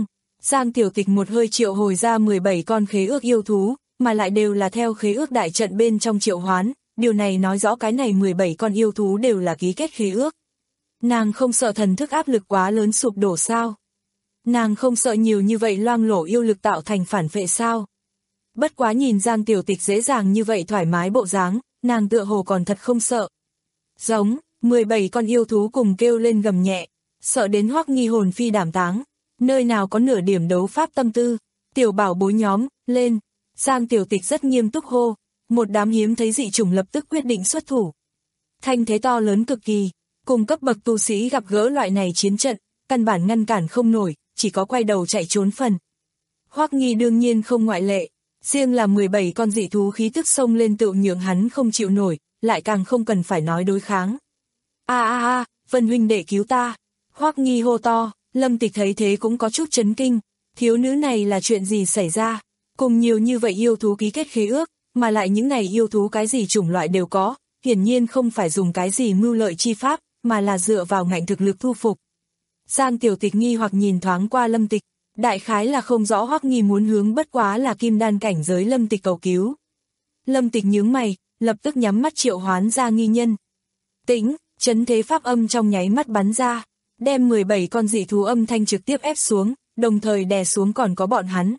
Giang Tiểu Tịch một hơi triệu hồi ra mười bảy con khế ước yêu thú, mà lại đều là theo khế ước đại trận bên trong triệu hoán, điều này nói rõ cái này mười bảy con yêu thú đều là ký kết khế ước. Nàng không sợ thần thức áp lực quá lớn sụp đổ sao? Nàng không sợ nhiều như vậy loang lổ yêu lực tạo thành phản phệ sao? Bất quá nhìn Giang Tiểu Tịch dễ dàng như vậy thoải mái bộ dáng, nàng tựa hồ còn thật không sợ. Giống, mười bảy con yêu thú cùng kêu lên gầm nhẹ, sợ đến Hoắc Nghi hồn phi đảm táng, nơi nào có nửa điểm đấu pháp tâm tư, tiểu bảo bối nhóm, lên, Giang Tiểu Tịch rất nghiêm túc hô, một đám hiếm thấy dị chủng lập tức quyết định xuất thủ. Thanh thế to lớn cực kỳ, cùng cấp bậc tu sĩ gặp gỡ loại này chiến trận, căn bản ngăn cản không nổi, chỉ có quay đầu chạy trốn phần. Hoắc Nghi đương nhiên không ngoại lệ, riêng là mười bảy con dị thú khí tức xông lên tự nhượng hắn không chịu nổi, lại càng không cần phải nói đối kháng. A a a, Vân huynh đệ cứu ta, Hoắc Nghi hô to, Lâm Tịch thấy thế cũng có chút chấn kinh, thiếu nữ này là chuyện gì xảy ra, cùng nhiều như vậy yêu thú ký kết khế ước, mà lại những này yêu thú cái gì chủng loại đều có, hiển nhiên không phải dùng cái gì mưu lợi chi pháp, mà là dựa vào ngạnh thực lực thu phục. Giang Tiểu Tịch nghi hoặc nhìn thoáng qua Lâm Tịch, đại khái là không rõ Hoắc Nghi muốn hướng bất quá là kim đan cảnh giới Lâm Tịch cầu cứu. Lâm Tịch nhướng mày, lập tức nhắm mắt triệu hoán ra nghi nhân. Tĩnh, chấn thế pháp âm trong nháy mắt bắn ra, đem mười bảy con dị thú âm thanh trực tiếp ép xuống, đồng thời đè xuống còn có bọn hắn.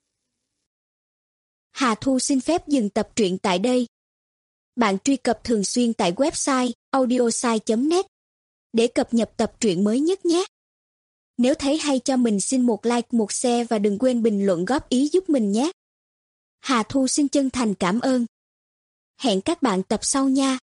Hà Thu xin phép dừng tập truyện tại đây. Bạn truy cập thường xuyên tại website audiosai chấm net để cập nhật tập truyện mới nhất nhé. Nếu thấy hay cho mình xin một like, một share và đừng quên bình luận góp ý giúp mình nhé. Hà Thu xin chân thành cảm ơn. Hẹn các bạn tập sau nha.